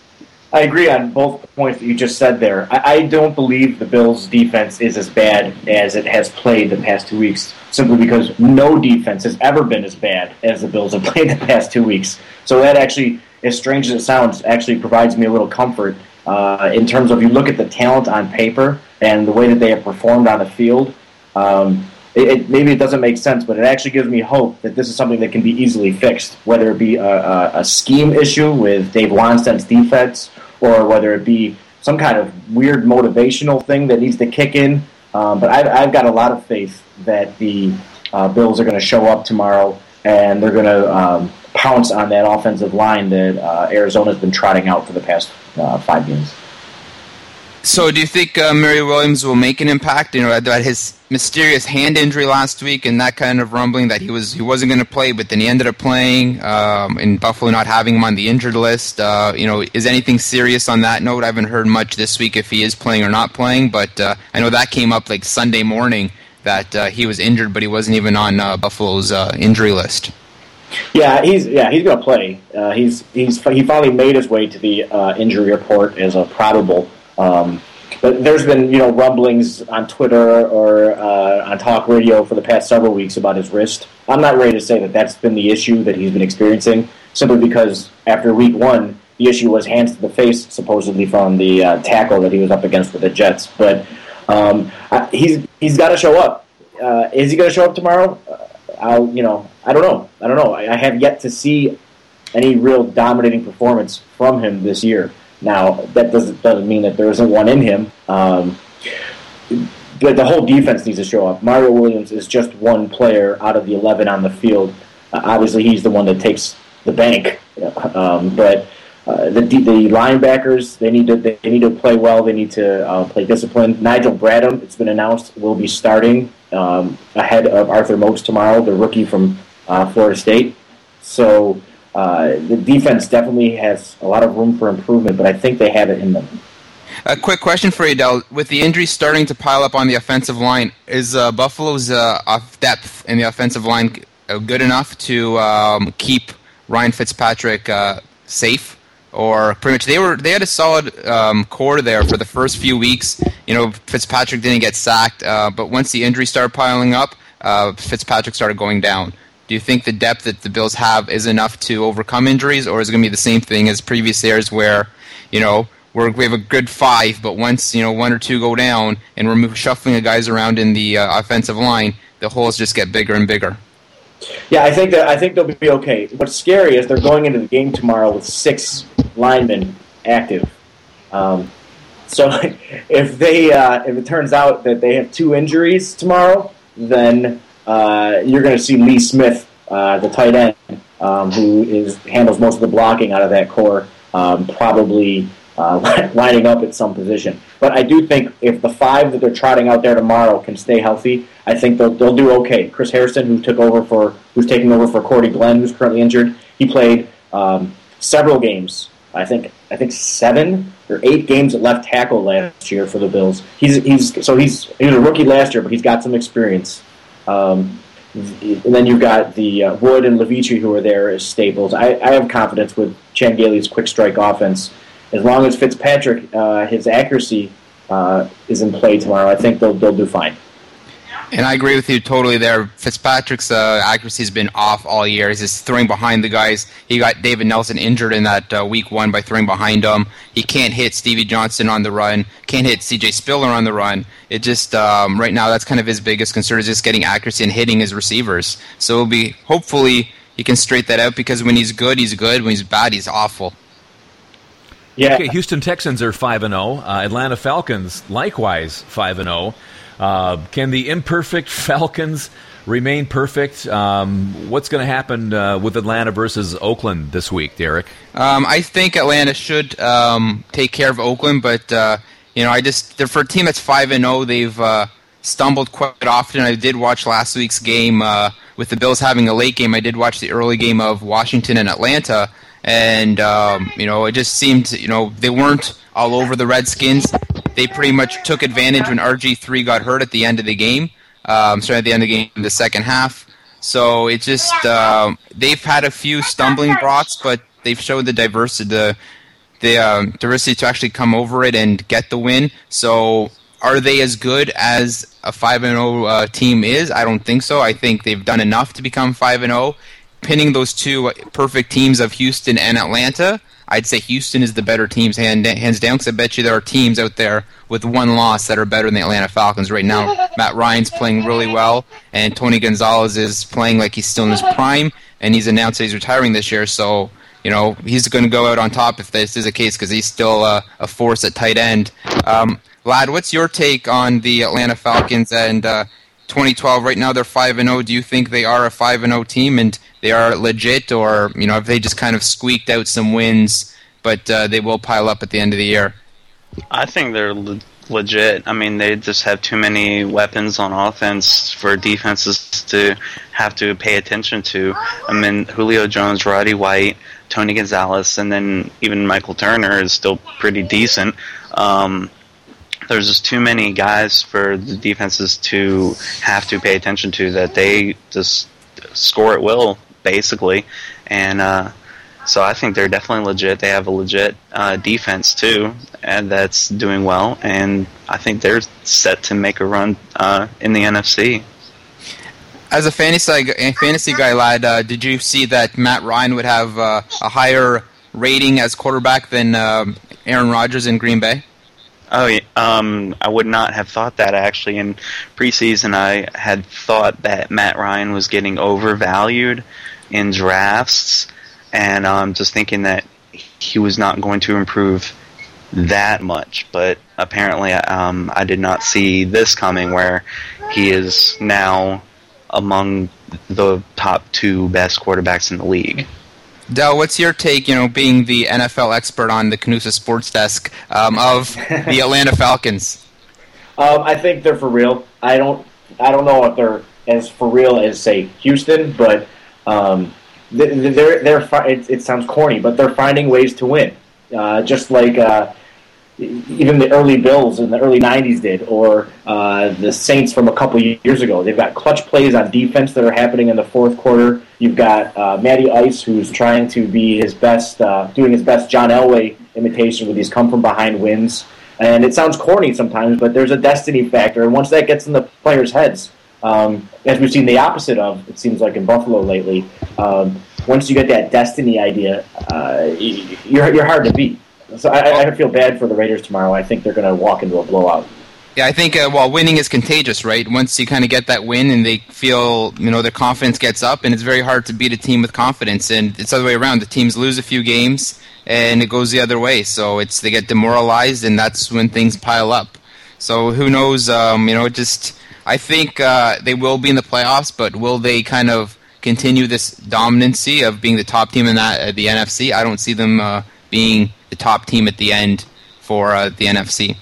I agree on both points that you just said there. I, I don't believe the Bills' defense is as bad as it has played the past two weeks, simply because no defense has ever been as bad as the Bills have played the past two weeks. So that actually, as strange as it sounds, actually provides me a little comfort uh, in terms of you look at the talent on paper and the way that they have performed on the field. Um, it, it, maybe it doesn't make sense, but it actually gives me hope that this is something that can be easily fixed, whether it be a, a, a scheme issue with Dave Wannstedt's defense, or whether it be some kind of weird motivational thing that needs to kick in. Um, but I've, I've got a lot of faith that the uh, Bills are going to show up tomorrow and they're going to um, pounce on that offensive line that uh, Arizona's been trotting out for the past uh, five games. So do you think uh, Mario Williams will make an impact? You know, that his mysterious hand injury last week and that kind of rumbling that he was he wasn't going to play, but then he ended up playing. Um, and Buffalo not having him on the injured list. Uh, you know, is anything serious on that note? I haven't heard much this week if he is playing or not playing, but uh, I know that came up like Sunday morning that uh, he was injured, but he wasn't even on uh, Buffalo's uh, injury list. Yeah, he's yeah he's going to play. Uh, he's he's he finally made his way to the uh, injury report as a probable. Um, but there's been, you know, rumblings on Twitter or uh, on talk radio for the past several weeks about his wrist. I'm not ready to say that that's been the issue that he's been experiencing, simply because after week one, the issue was hands to the face, supposedly from the uh, tackle that he was up against with the Jets. But um, I, he's he's got to show up. Uh, is he going to show up tomorrow? Uh, I'll, you know, I don't know. I don't know. I, I have yet to see any real dominating performance from him this year. Now, that doesn't doesn't mean that there isn't one in him. Um, but the whole defense needs to show up. Mario Williams is just one player out of the eleven on the field. Uh, obviously, he's the one that takes the bank. Um, but uh, the the linebackers, they need to they need to play well. They need to uh, play disciplined. Nigel Bradham, it's been announced, will be starting um, ahead of Arthur Moats tomorrow, the rookie from uh, Florida State. So Uh, the defense definitely has a lot of room for improvement, but I think they have it in them. A quick question for you, Del. With the injuries starting to pile up on the offensive line, is uh, Buffalo's uh, off depth in the offensive line good enough to um, keep Ryan Fitzpatrick uh, safe? Or pretty much they were they had a solid um, core there for the first few weeks. You know, Fitzpatrick didn't get sacked, uh, but once the injuries started piling up, uh, Fitzpatrick started going down. Do you think the depth that the Bills have is enough to overcome injuries, or is it going to be the same thing as previous years where, you know, we're, we have a good five, but once, you know, one or two go down and we're move, shuffling the guys around in the uh, offensive line, the holes just get bigger and bigger? Yeah, I think that I think they'll be okay. What's scary is they're going into the game tomorrow with six linemen active. Um, so if they uh, if it turns out that they have two injuries tomorrow, then uh, you're going to see Lee Smith, uh, the tight end, um, who is handles most of the blocking out of that core, um, probably uh, lining up at some position. But I do think if the five that they're trotting out there tomorrow can stay healthy, I think they'll they'll do okay. Chris Harrison, who took over for who's taking over for Cordy Glenn, who's currently injured, he played um, several games. I think I think seven or eight games at left tackle last year for the Bills. He's he's so he's he was a rookie last year, but he's got some experience. Um, and then you've got the uh, Wood and Levici who are there as staples. I, I have confidence with Chan Gailey's quick strike offense. As long as Fitzpatrick, uh, his accuracy uh, is in play tomorrow, I think they'll they'll do fine. And I agree with you totally there. Fitzpatrick's uh, accuracy has been off all year. He's just throwing behind the guys. He got David Nelson injured in that uh, week one by throwing behind him. He can't hit Stevie Johnson on the run. Can't hit C J Spiller on the run. It just, um, right now, that's kind of his biggest concern is just getting accuracy and hitting his receivers. So it'll be, hopefully, he can straighten that out because when he's good, he's good. When he's bad, he's awful. Yeah. Okay, Houston Texans are five and oh. Uh, Atlanta Falcons, likewise, five and oh. Uh, can the imperfect Falcons remain perfect? Um, what's going to happen uh, with Atlanta versus Oakland this week, Derek? Um, I think Atlanta should um, take care of Oakland, but uh, you know, I just they're for a team that's five and zero. They've uh, stumbled quite often. I did watch last week's game uh, with the Bills having a late game. I did watch the early game of Washington and Atlanta, and um, you know, it just seemed you know they weren't all over the Redskins. They pretty much took advantage when R G three got hurt at the end of the game. Um, sorry, at the end of the game in the second half. So it just um, they've had a few stumbling blocks, but they've showed the diversity, the the um, diversity to actually come over it and get the win. So are they as good as a five and zero uh, team is? I don't think so. I think they've done enough to become five and zero. Pinning those two perfect teams of Houston and Atlanta, I'd say Houston is the better teams hand, hands down, because I bet you there are teams out there with one loss that are better than the Atlanta Falcons right now. Matt Ryan's playing really well, and Tony Gonzalez is playing like he's still in his prime, and he's announced that he's retiring this year, so you know he's going to go out on top if this is the case, because he's still uh, a force at tight end. Um, Lad, what's your take on the Atlanta Falcons and uh, twenty twelve? Right now they're five and oh. Do you think they are a five and oh team, and they are legit, or you know, have they just kind of squeaked out some wins, but uh, they will pile up at the end of the year? I think they're le- legit. I mean, they just have too many weapons on offense for defenses to have to pay attention to. I mean, Julio Jones, Roddy White, Tony Gonzalez, and then even Michael Turner is still pretty decent. Um, there's just too many guys for the defenses to have to pay attention to that they just score at will, basically. And uh, so I think they're definitely legit. They have a legit uh, defense, too, and that's doing well. And I think they're set to make a run uh, in the N F C. As a fantasy, fantasy guy, Lad, uh, did you see that Matt Ryan would have uh, a higher rating as quarterback than um, Aaron Rodgers in Green Bay? Oh, yeah. Um, I would not have thought that, actually. In preseason, I had thought that Matt Ryan was getting overvalued in drafts, and I'm um, just thinking that he was not going to improve that much. But apparently, um, I did not see this coming, where he is now among the top two best quarterbacks in the league. Del, what's your take, you know, being the N F L expert on the Canusa Sports Desk, um, of the Atlanta Falcons? Um, I think they're for real. I don't I don't know if they're as for real as, say, Houston, but um, they're, they're, they're it, it sounds corny, but they're finding ways to win. Uh, just like uh, even the early Bills in the early nineties did, or uh, the Saints from a couple years ago. They've got clutch plays on defense that are happening in the fourth quarter. You've got uh, Matty Ice, who's trying to be his best, uh, doing his best John Elway imitation with these come-from-behind wins. And it sounds corny sometimes, but there's a destiny factor. And once that gets in the players' heads, um, as we've seen the opposite of, it seems like in Buffalo lately, um, once you get that destiny idea, uh, you're, you're hard to beat. So I, I feel bad for the Raiders tomorrow. I think they're going to walk into a blowout. Yeah, I think, uh, well, winning is contagious, right? Once you kind of get that win and they feel, you know, their confidence gets up, and it's very hard to beat a team with confidence. And it's the other way around. The teams lose a few games, and it goes the other way. So it's they get demoralized, and that's when things pile up. So who knows, um, you know, just I think uh, they will be in the playoffs, but will they kind of continue this dominancy of being the top team in that uh, the N F C? I don't see them uh, being the top team at the end for uh, the N F C.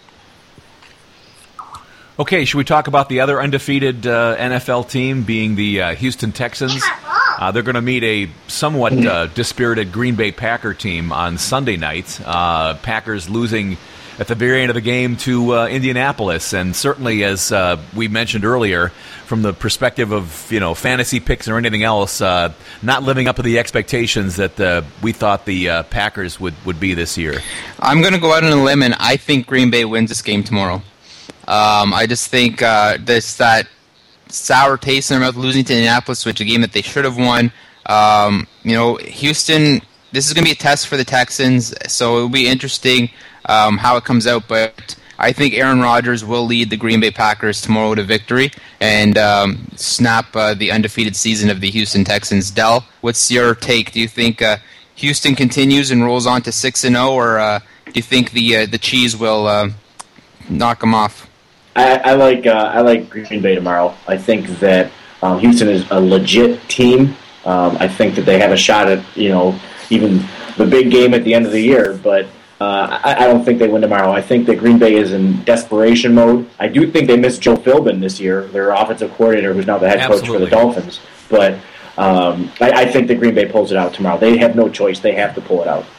Okay, should we talk about the other undefeated uh, N F L team, being the uh, Houston Texans? Uh, they're going to meet a somewhat uh, dispirited Green Bay Packer team on Sunday night. Uh, Packers losing at the very end of the game to uh, Indianapolis, and certainly, as uh, we mentioned earlier, from the perspective of you know fantasy picks or anything else, uh, not living up to the expectations that uh, we thought the uh, Packers would, would be this year. I'm going to go out on a limb, and I think Green Bay wins this game tomorrow. Um, I just think uh, this that sour taste in their mouth losing to Indianapolis, which is a game that they should have won. Um, you know, Houston, this is going to be a test for the Texans, so it'll be interesting um, how it comes out. But I think Aaron Rodgers will lead the Green Bay Packers tomorrow to victory and um, snap uh, the undefeated season of the Houston Texans. Del, what's your take? Do you think uh, Houston continues and rolls on to six and zero, or uh, do you think the uh, the Cheese will uh, knock them off? I, I like uh, I like Green Bay tomorrow. I think that um, Houston is a legit team. Um, I think that they have a shot at you know even the big game at the end of the year. But uh, I, I don't think they win tomorrow. I think that Green Bay is in desperation mode. I do think they missed Joe Philbin this year, their offensive coordinator, who's now the head coach Absolutely. for the Dolphins. But um, I, I think that Green Bay pulls it out tomorrow. They have no choice. They have to pull it out.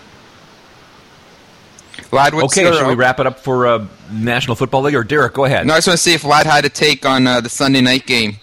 Vlad, what's okay, your, should we wrap it up for uh, National Football League? Or Derek, go ahead. No, I just want to see if Vlad had a take on uh, the Sunday night game.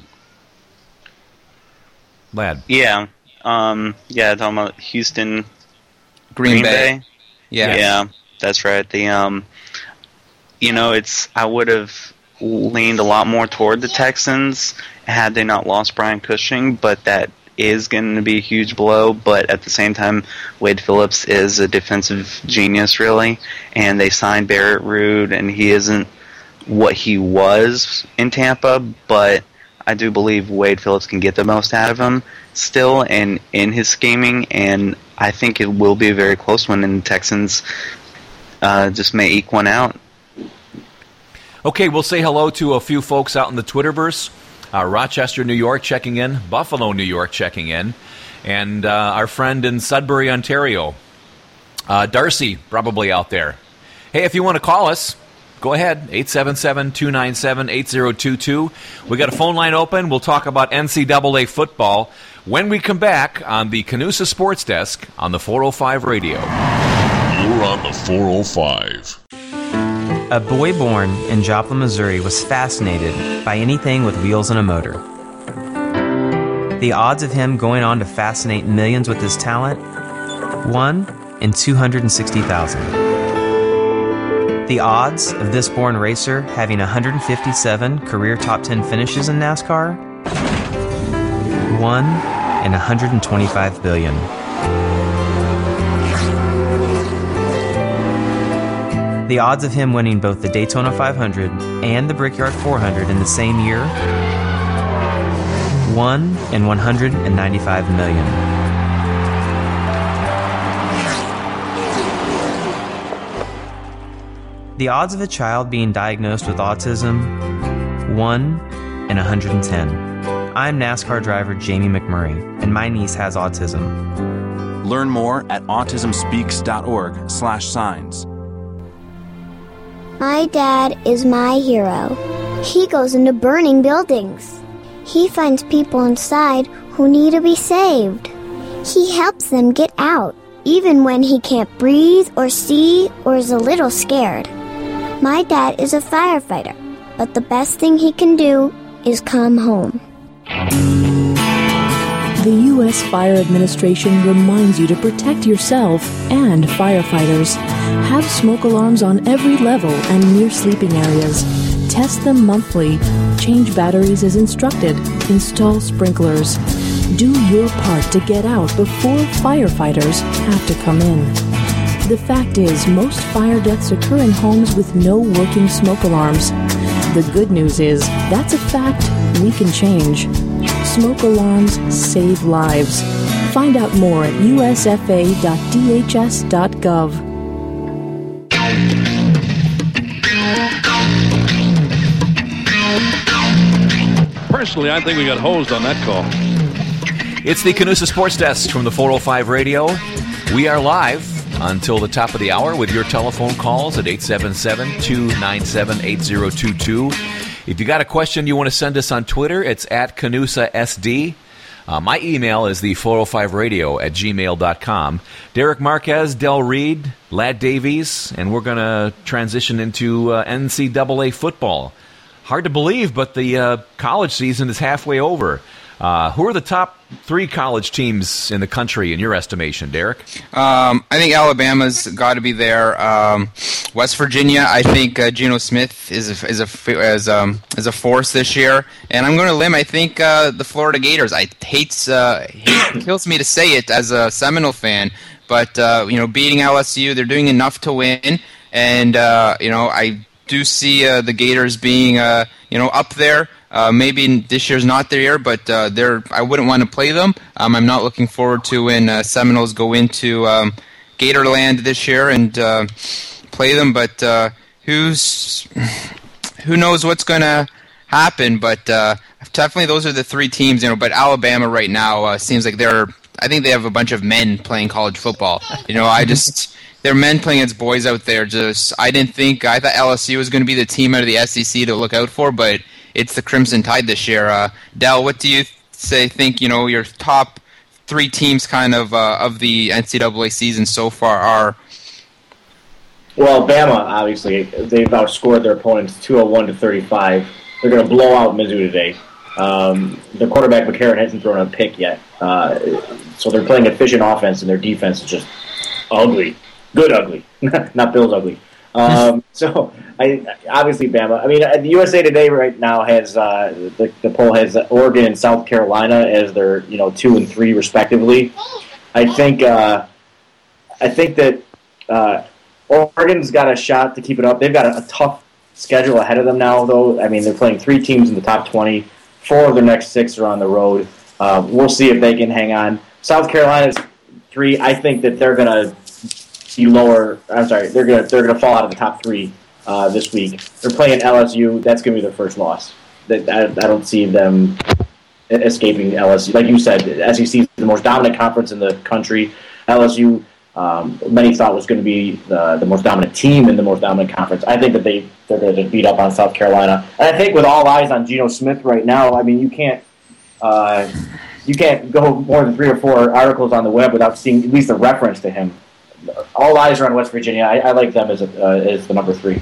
Vlad. Yeah. Um, yeah, talking about Houston, Green, Green Bay. Bay. Yeah. Yeah, that's right. The um, you know, it's I would have leaned a lot more toward the Texans had they not lost Brian Cushing, but that is going to be a huge blow. But at the same time, Wade Phillips is a defensive genius, really, and they signed Barrett Ruud, and he isn't what he was in Tampa, but I do believe Wade Phillips can get the most out of him still and in his scheming, and I think it will be a very close one, and the Texans uh, just may eke one out. Okay, we'll say hello to a few folks out in the Twitterverse. Uh, Rochester, New York, checking in. Buffalo, New York, checking in. And uh, our friend in Sudbury, Ontario. Uh, Darcy, probably out there. Hey, if you want to call us, go ahead. eight seven seven, two nine seven, eight zero two two. We got a phone line open. We'll talk about N C double A football when we come back on the Canusa Sports Desk on the four oh five Radio. You're on the four oh five. A boy born in Joplin, Missouri was fascinated by anything with wheels and a motor. The odds of him going on to fascinate millions with his talent? one in two hundred sixty thousand. The odds of this born racer having one hundred fifty-seven career top ten finishes in NASCAR? one in one hundred twenty-five billion. The odds of him winning both the Daytona five hundred and the Brickyard four hundred in the same year? one in one hundred ninety-five million. The odds of a child being diagnosed with autism? one in one hundred ten. I'm NASCAR driver Jamie McMurray, and my niece has autism. Learn more at autismspeaks.org slash signs. My dad is my hero. He goes into burning buildings. He finds people inside who need to be saved. He helps them get out, even when he can't breathe or see or is a little scared. My dad is a firefighter, but the best thing he can do is come home. The U S Fire Administration reminds you to protect yourself and firefighters. Have smoke alarms on every level and near sleeping areas. Test them monthly. Change batteries as instructed. Install sprinklers. Do your part to get out before firefighters have to come in. The fact is, most fire deaths occur in homes with no working smoke alarms. The good news is, that's a fact we can change. Smoke alarms save lives. Find out more at u s f a dot d h s dot gov. personally, I think we got hosed on that call. It's the Canusa Sports Desk from the four oh five Radio. We are live until the top of the hour with your telephone calls at eight seven seven, two nine seven, eight zero two two. If you got a question you want to send us on Twitter, it's at Canusa S D. Uh, my email is the four oh five radio at gmail dot com. Derek Marquez, Del Reed, Lad Davies, and we're going to transition into uh, N C double A football. Hard to believe, but the uh, college season is halfway over. Uh, who are the top three college teams in the country, in your estimation, Derek? Um, I think Alabama's got to be there. Um, West Virginia, I think uh, Geno Smith is a, is a as um is a force this year, and I'm going to limb. I think uh, the Florida Gators. I hates uh, hate, it kills me to say it as a Seminole fan, but uh, you know, beating L S U, they're doing enough to win, and uh, you know, I do see uh, the Gators being uh, you know up there. Uh, maybe this year's not their year, but uh, they're. I wouldn't want to play them. Um, I'm not looking forward to when uh, Seminoles go into um, Gatorland this year and uh, play them. But uh, who's who knows what's going to happen? But uh, definitely, those are the three teams. You know, but Alabama right now uh, seems like they're. I think they have a bunch of men playing college football. You know, I just. They're men playing against boys out there. Just I didn't think. I thought L S U was going to be the team out of the S E C to look out for, but it's the Crimson Tide this year. Uh, Del, what do you say? Think you know your top three teams, kind of uh, of the N C double A season so far are? Well, Bama obviously they've outscored their opponents two hundred one to thirty-five. They're going to blow out Mizzou today. Um, the quarterback McCarron hasn't thrown a pick yet, uh, so they're playing efficient offense, and their defense is just ugly. Good ugly, not Bill's ugly. Um, so, I obviously Bama. I mean, the U S A Today right now has uh, the, the poll has Oregon and South Carolina as their you know two and three respectively. I think uh, I think that uh, Oregon's got a shot to keep it up. They've got a, a tough schedule ahead of them now, though. I mean, they're playing three teams in the top twenty. Four of their next six are on the road. Uh, we'll see if they can hang on. South Carolina's three. I think that they're going to be lower. I'm sorry, they're gonna they're gonna fall out of the top three uh, this week. They're playing L S U. That's gonna be their first loss. That I, I don't see them escaping L S U. Like you said, S E C is the most dominant conference in the country. L S U, um, many thought was going to be the the most dominant team in the most dominant conference. I think that they they're going to beat up on South Carolina. And I think with all eyes on Geno Smith right now, I mean you can't. Uh, you can't go more than three or four articles on the web without seeing at least a reference to him. All eyes are on West Virginia. I, I like them as a, uh, as the number three.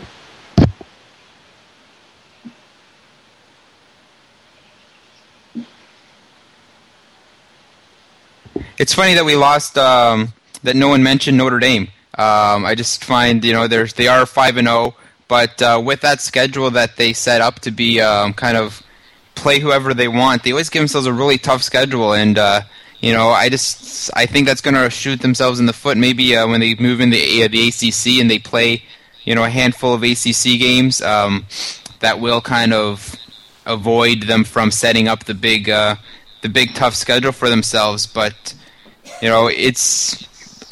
It's funny that we lost. Um, that no one mentioned Notre Dame. Um, I just find you know they're they are five and zero, but uh, with that schedule that they set up to be um, kind of play whoever they want, they always give themselves a really tough schedule and. Uh, You know, I just I think that's going to shoot themselves in the foot. Maybe uh, when they move in the uh, the A C C and they play, you know, a handful of A C C games, um, that will kind of avoid them from setting up the big uh, the big tough schedule for themselves. But you know, it's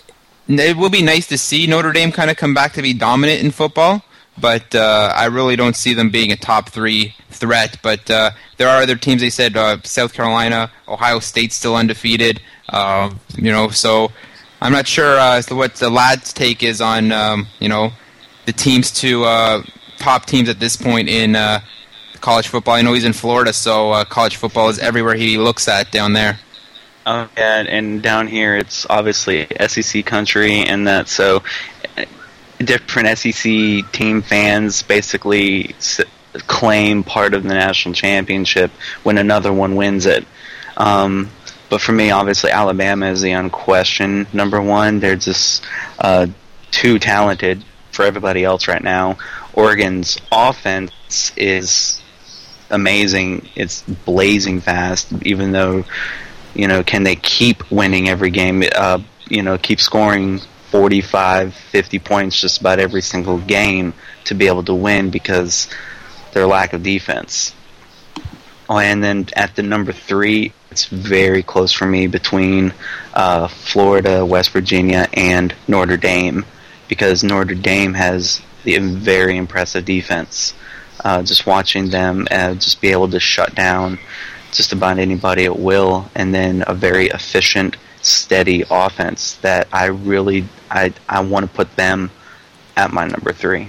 it will be nice to see Notre Dame kind of come back to be dominant in football. But uh, I really don't see them being a top three threat. But uh, there are other teams. They said uh, South Carolina, Ohio State still undefeated. Uh, you know, so I'm not sure uh, what the lad's take is on um, you know the teams to uh, top teams at this point in uh, college football. I know he's in Florida, so uh, college football is everywhere he looks at down there. Oh yeah, and down here it's obviously S E C country, and that so. Different S E C team fans basically claim part of the national championship when another one wins it. Um, but for me, obviously, Alabama is the unquestioned number one. They're just uh, too talented for everybody else right now. Oregon's offense is amazing. It's blazing fast, even though, you know, can they keep winning every game, uh, you know, keep scoring forty-five, fifty points just about every single game to be able to win because their lack of defense. Oh, and then at the number three, it's very close for me between uh, Florida, West Virginia, and Notre Dame because Notre Dame has the very impressive defense. Uh, just watching them uh, just be able to shut down just about anybody at will, and then a very efficient, steady offense that I really I I want to put them at my number three.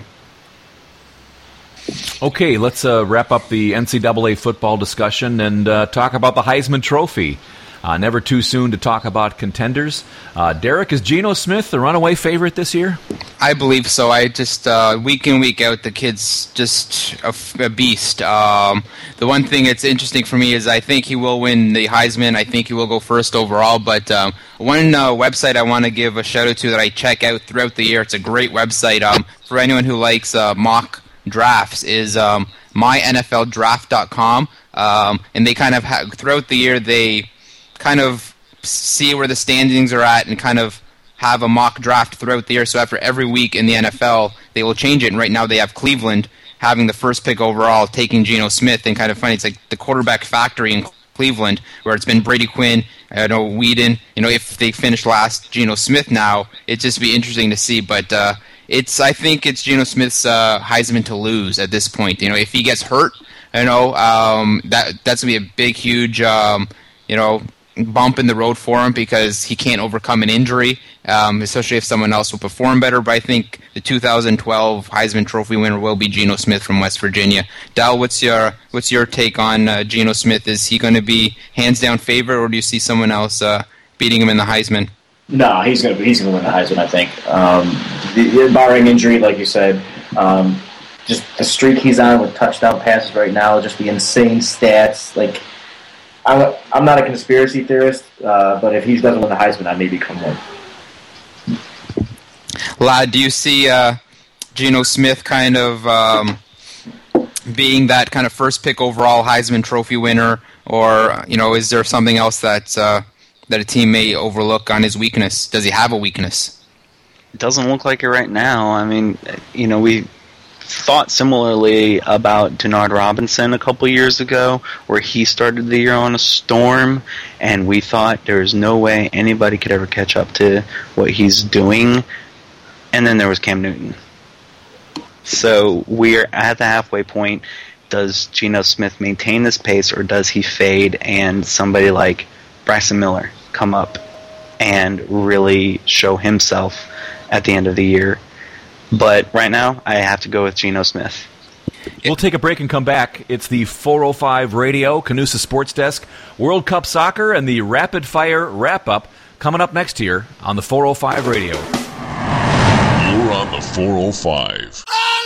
Okay, let's uh, wrap up the N C double A football discussion and uh, talk about the Heisman Trophy. Uh, never too soon to talk about contenders. Uh, Derek, is Geno Smith the runaway favorite this year? I believe so. I just, uh, week in, week out, the kid's just a, a beast. Um, the one thing that's interesting for me is I think he will win the Heisman. I think he will go first overall. But um, one uh, website I want to give a shout-out to that I check out throughout the year, it's a great website um, for anyone who likes uh, mock drafts, is um, my N F L draft dot com. Um, and they kind of, ha- throughout the year, they kind of see where the standings are at and kind of have a mock draft throughout the year. So after every week in the N F L, they will change it. And right now they have Cleveland having the first pick overall, taking Geno Smith. And kind of funny, it's like the quarterback factory in Cleveland, where it's been Brady Quinn, I know Whedon. You know, if they finish last, Geno Smith now, it'd just be interesting to see. But uh, it's, I think it's Geno Smith's uh, Heisman to lose at this point. You know, if he gets hurt, you know, um, that that's gonna be a big, huge, um, you know, bump in the road for him because he can't overcome an injury, um, especially if someone else will perform better. But I think the two thousand twelve Heisman Trophy winner will be Geno Smith from West Virginia. Dal, what's your what's your take on uh, Geno Smith? Is he going to be hands down favorite, or do you see someone else uh, beating him in the Heisman? No, he's going to he's going to win the Heisman. I think, um, the, barring injury, like you said, um, just the streak he's on with touchdown passes right now, just the insane stats, like. I'm, I'm not a conspiracy theorist, uh, but if he doesn't win the Heisman, I may become one. Lad, do you see uh, Geno Smith kind of um, being that kind of first pick overall Heisman Trophy winner, or you know, is there something else that uh, that a team may overlook on his weakness? Does he have a weakness? It doesn't look like it right now. I mean, you know, we thought similarly about Denard Robinson a couple years ago, where he started the year on a storm, and we thought there was no way anybody could ever catch up to what he's doing. And then there was Cam Newton. So we're at the halfway point. Does Geno Smith maintain this pace, or does he fade and somebody like Bryson Miller come up and really show himself at the end of the year? But right now, I have to go with Geno Smith. We'll take a break and come back. It's the four oh five Radio, Canusa Sports Desk, World Cup Soccer, and the Rapid Fire Wrap-Up coming up next here on the four oh five Radio. You're on the four oh five.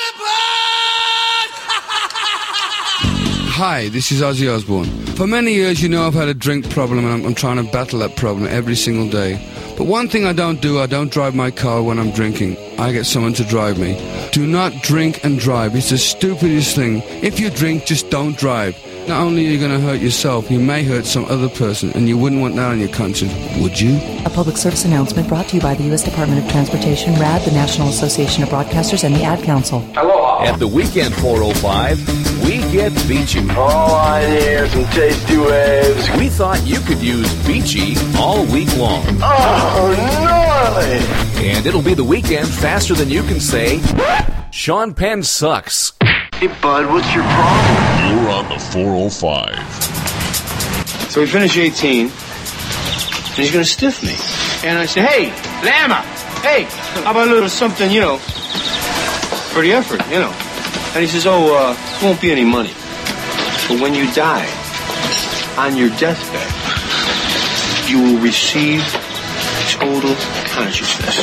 Hi, this is Ozzy Osbourne. For many years, you know I've had a drink problem, and I'm, I'm trying to battle that problem every single day. But one thing I don't do, I don't drive my car when I'm drinking. I get someone to drive me. Do not drink and drive. It's the stupidest thing. If you drink, just don't drive. Not only are you going to hurt yourself, you may hurt some other person, and you wouldn't want that on your conscience, would you? A public service announcement brought to you by the U S Department of Transportation, R A D, the National Association of Broadcasters, and the Ad Council. Hello. At the Weekend four oh five, we get beachy. All I hear is some tasty waves. We thought you could use beachy all week long. Oh, gnarly! And it'll be the weekend faster than you can say, Sean Penn sucks. Hey, bud, what's your problem? You're on the four oh five. So we finish eighteen, and he's going to stiff me. And I say, hey, Lama, hey, how about a little something, you know, for the effort, you know. And he says, oh, uh, won't be any money. But when you die, on your deathbed, you will receive total consciousness.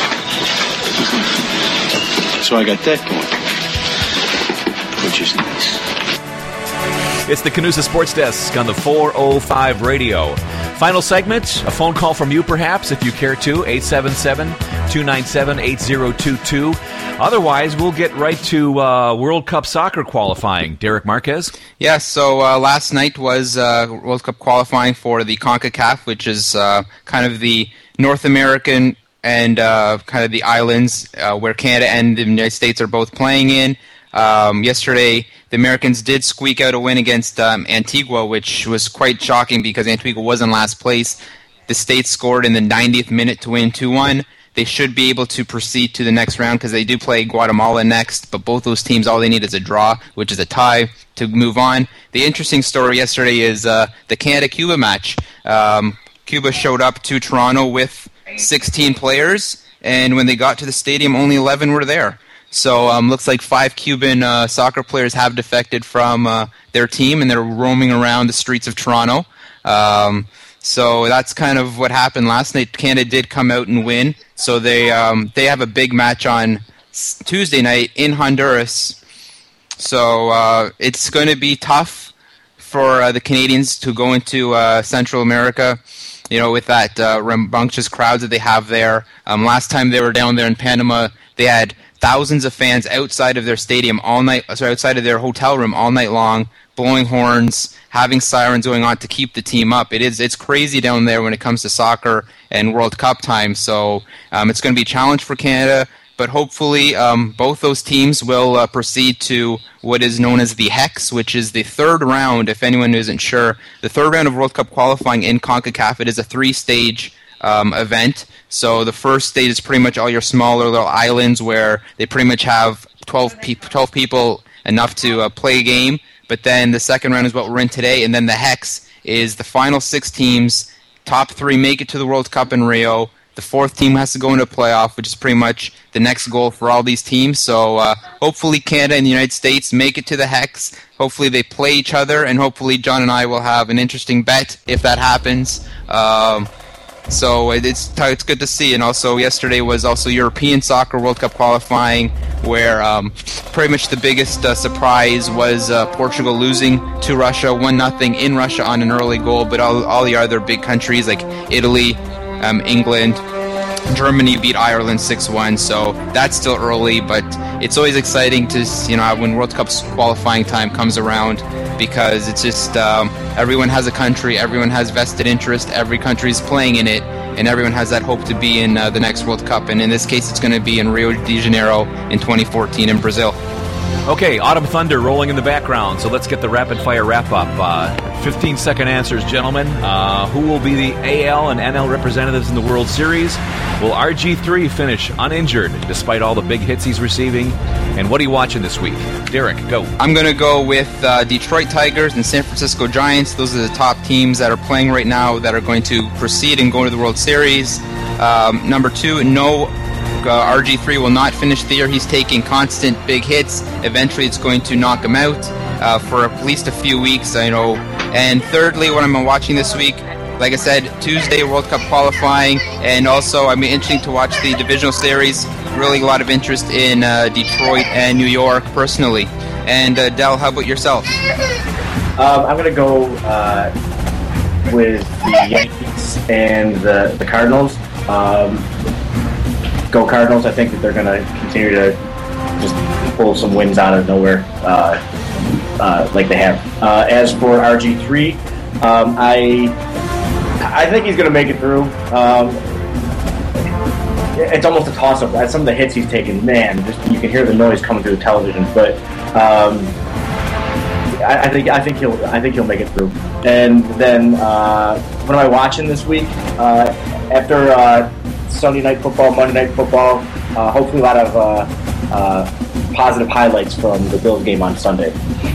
So I got that going. Which is nice. It's the Canusa Sports Desk on the four oh five Radio. Final segment, a phone call from you perhaps, if you care to, eight seven seven, two nine seven, eight oh two two. Otherwise, we'll get right to uh, World Cup soccer qualifying. Derek Marquez? Yeah, so uh, last night was uh, World Cup qualifying for the CONCACAF, which is uh, kind of the North American and uh, kind of the islands uh, where Canada and the United States are both playing in. Um, yesterday, the Americans did squeak out a win against um, Antigua, which was quite shocking because Antigua was in last place. The States scored in the ninetieth minute to win two one. they should be able to proceed to the next round because they do play Guatemala next, but both those teams, all they need is a draw, which is a tie, to move on. The interesting story yesterday is uh, the Canada-Cuba match. Um, Cuba showed up to Toronto with sixteen players, and when they got to the stadium, only eleven were there. So um, looks like five Cuban uh, soccer players have defected from uh, their team, and they're roaming around the streets of Toronto. Um, so that's kind of what happened last night. Canada did come out and win. So they um, they have a big match on Tuesday night in Honduras. So uh, it's going to be tough for uh, the Canadians to go into uh, Central America, you know, with that uh, rambunctious crowds that they have there. Um, last time they were down there in Panama, they had thousands of fans outside of their stadium all night, sorry, outside of their hotel room all night long, blowing horns, having sirens going on to keep the team up. It is it's crazy down there when it comes to soccer and World Cup time. So um, it's going to be a challenge for Canada, but hopefully um, both those teams will uh, proceed to what is known as the Hex, which is the third round. If anyone isn't sure, the third round of World Cup qualifying in CONCACAF. It is a three-stage um, event. So the first stage is pretty much all your smaller little islands where they pretty much have twelve, pe- twelve people enough to uh, play a game. But then the second round is what we're in today, and then the Hex is the final six teams. Top three make it to the World Cup in Rio. The fourth team has to go into a playoff, which is pretty much the next goal for all these teams. So uh, hopefully Canada and the United States make it to the Hex. Hopefully they play each other, and hopefully John and I will have an interesting bet if that happens. Um, so it's it's good to see. And also yesterday was also European Soccer World Cup qualifying, where um, pretty much the biggest uh, surprise was uh, Portugal losing to Russia one nothing in Russia on an early goal. But all, all the other big countries like Italy, um, England, Germany beat Ireland six one, so that's still early, but it's always exciting to, you know, when World Cup qualifying time comes around, because it's just um, everyone has a country, everyone has vested interest, every country is playing in it, and everyone has that hope to be in uh, the next World Cup, and in this case it's going to be in Rio de Janeiro in twenty fourteen in Brazil. Okay, Autumn Thunder rolling in the background, so let's get the rapid-fire wrap-up. Uh, fifteen-second answers, gentlemen. Uh, who will be the A L and N L representatives in the World Series? Will R G three finish uninjured despite all the big hits he's receiving? And what are you watching this week? Derek, go. I'm going to go with uh, Detroit Tigers and San Francisco Giants. Those are the top teams that are playing right now that are going to proceed and go to the World Series. Um, number two, no... Uh, R G three will not finish the year. He's taking constant big hits. Eventually it's going to knock him out uh, for at least a few weeks, I know. And thirdly, what I'm watching this week, like I said, Tuesday World Cup qualifying, and also I mean, interesting to watch the divisional series. Really a lot of interest in uh, Detroit and New York personally. And uh, Del, how about yourself? Um, I'm going to go uh, with the Yankees and the, the Cardinals. Um, Go Cardinals. I think that they're going to continue to just pull some wins out of nowhere uh, uh, like they have. Uh, as for R G three, um, I I think he's going to make it through. Um, it's almost a toss-up. Some of the hits he's taken, man, just, you can hear the noise coming through the television. But um, I, I think I think he'll I think he'll make it through. And then uh, what am I watching this week? Uh, after uh, Sunday night football, Monday night football. Uh, hopefully a lot of uh, uh, positive highlights from the Bills game on Sunday.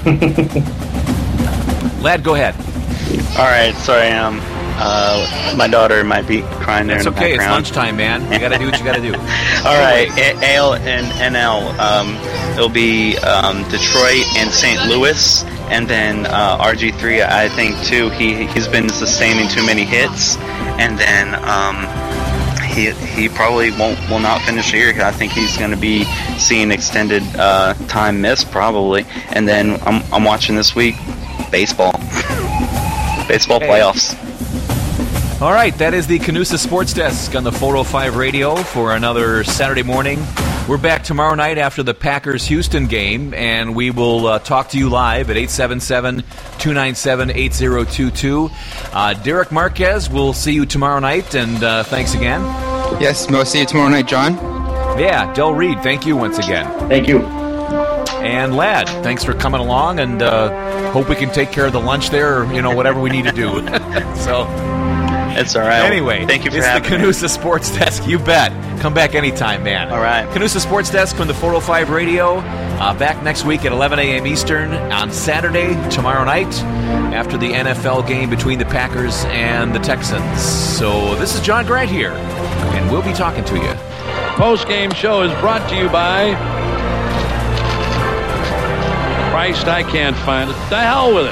Lad, go ahead. All right, sorry, um, uh, my daughter might be crying there That's in the okay, background. it's lunchtime, man. You gotta do what you gotta do. All right, A L and N L. Um, it'll be um, Detroit and Saint Louis, and then uh, R G three. I think too. He he's been sustaining too many hits, and then. Um, He, he probably won't will not finish the year. I think he's going to be seeing extended uh, time missed probably. And then I'm I'm watching this week baseball, baseball Hey. playoffs. All right, that is the Canusa Sports Desk on the four oh five radio for another Saturday morning. We're back tomorrow night after the Packers-Houston game, and we will uh, talk to you live at eight seven seven, two nine seven, eight zero two two. Uh, Derek Marquez, we'll see you tomorrow night, and uh, thanks again. Yes, we'll see you tomorrow night, John. Yeah, Del Reed, thank you once again. Thank you. And Lad, thanks for coming along, and uh, hope we can take care of the lunch there, or, you know, whatever we need to do. So... It's all right. Anyway, thank you for it's having the me. Canusa Sports Desk. You bet. Come back anytime, man. All right. Canusa Sports Desk from the four oh five Radio. Uh, back next week at eleven a.m. Eastern on Saturday, tomorrow night, after the N F L game between the Packers and the Texans. So this is John Grant here, and we'll be talking to you. Post-game show is brought to you by... Christ, I can't find it. The hell with it.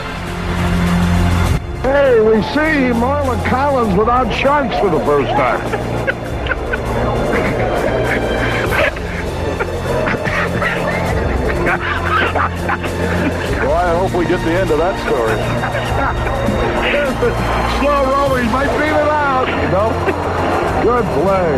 Hey, we see Marlon Collins without sharks for the first time. Well, I hope we get the end of that story. Slow roller, he might beat it out. Nope. Good play.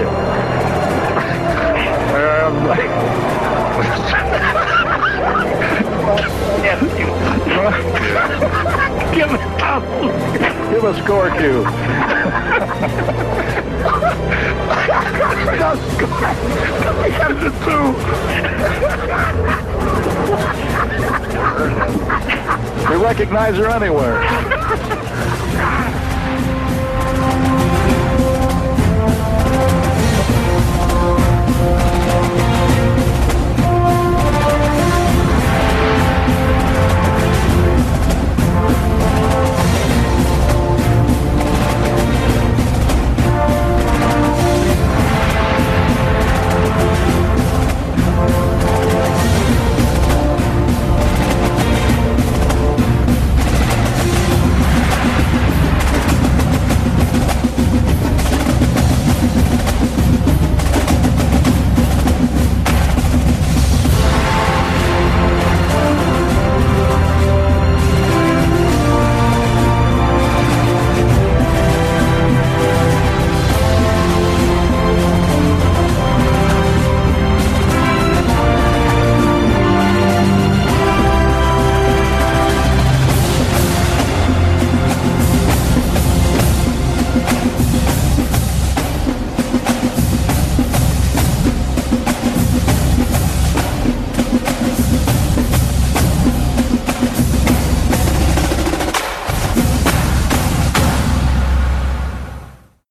Give it up. Give a score cue. Just score. Get it two. We recognize her anywhere.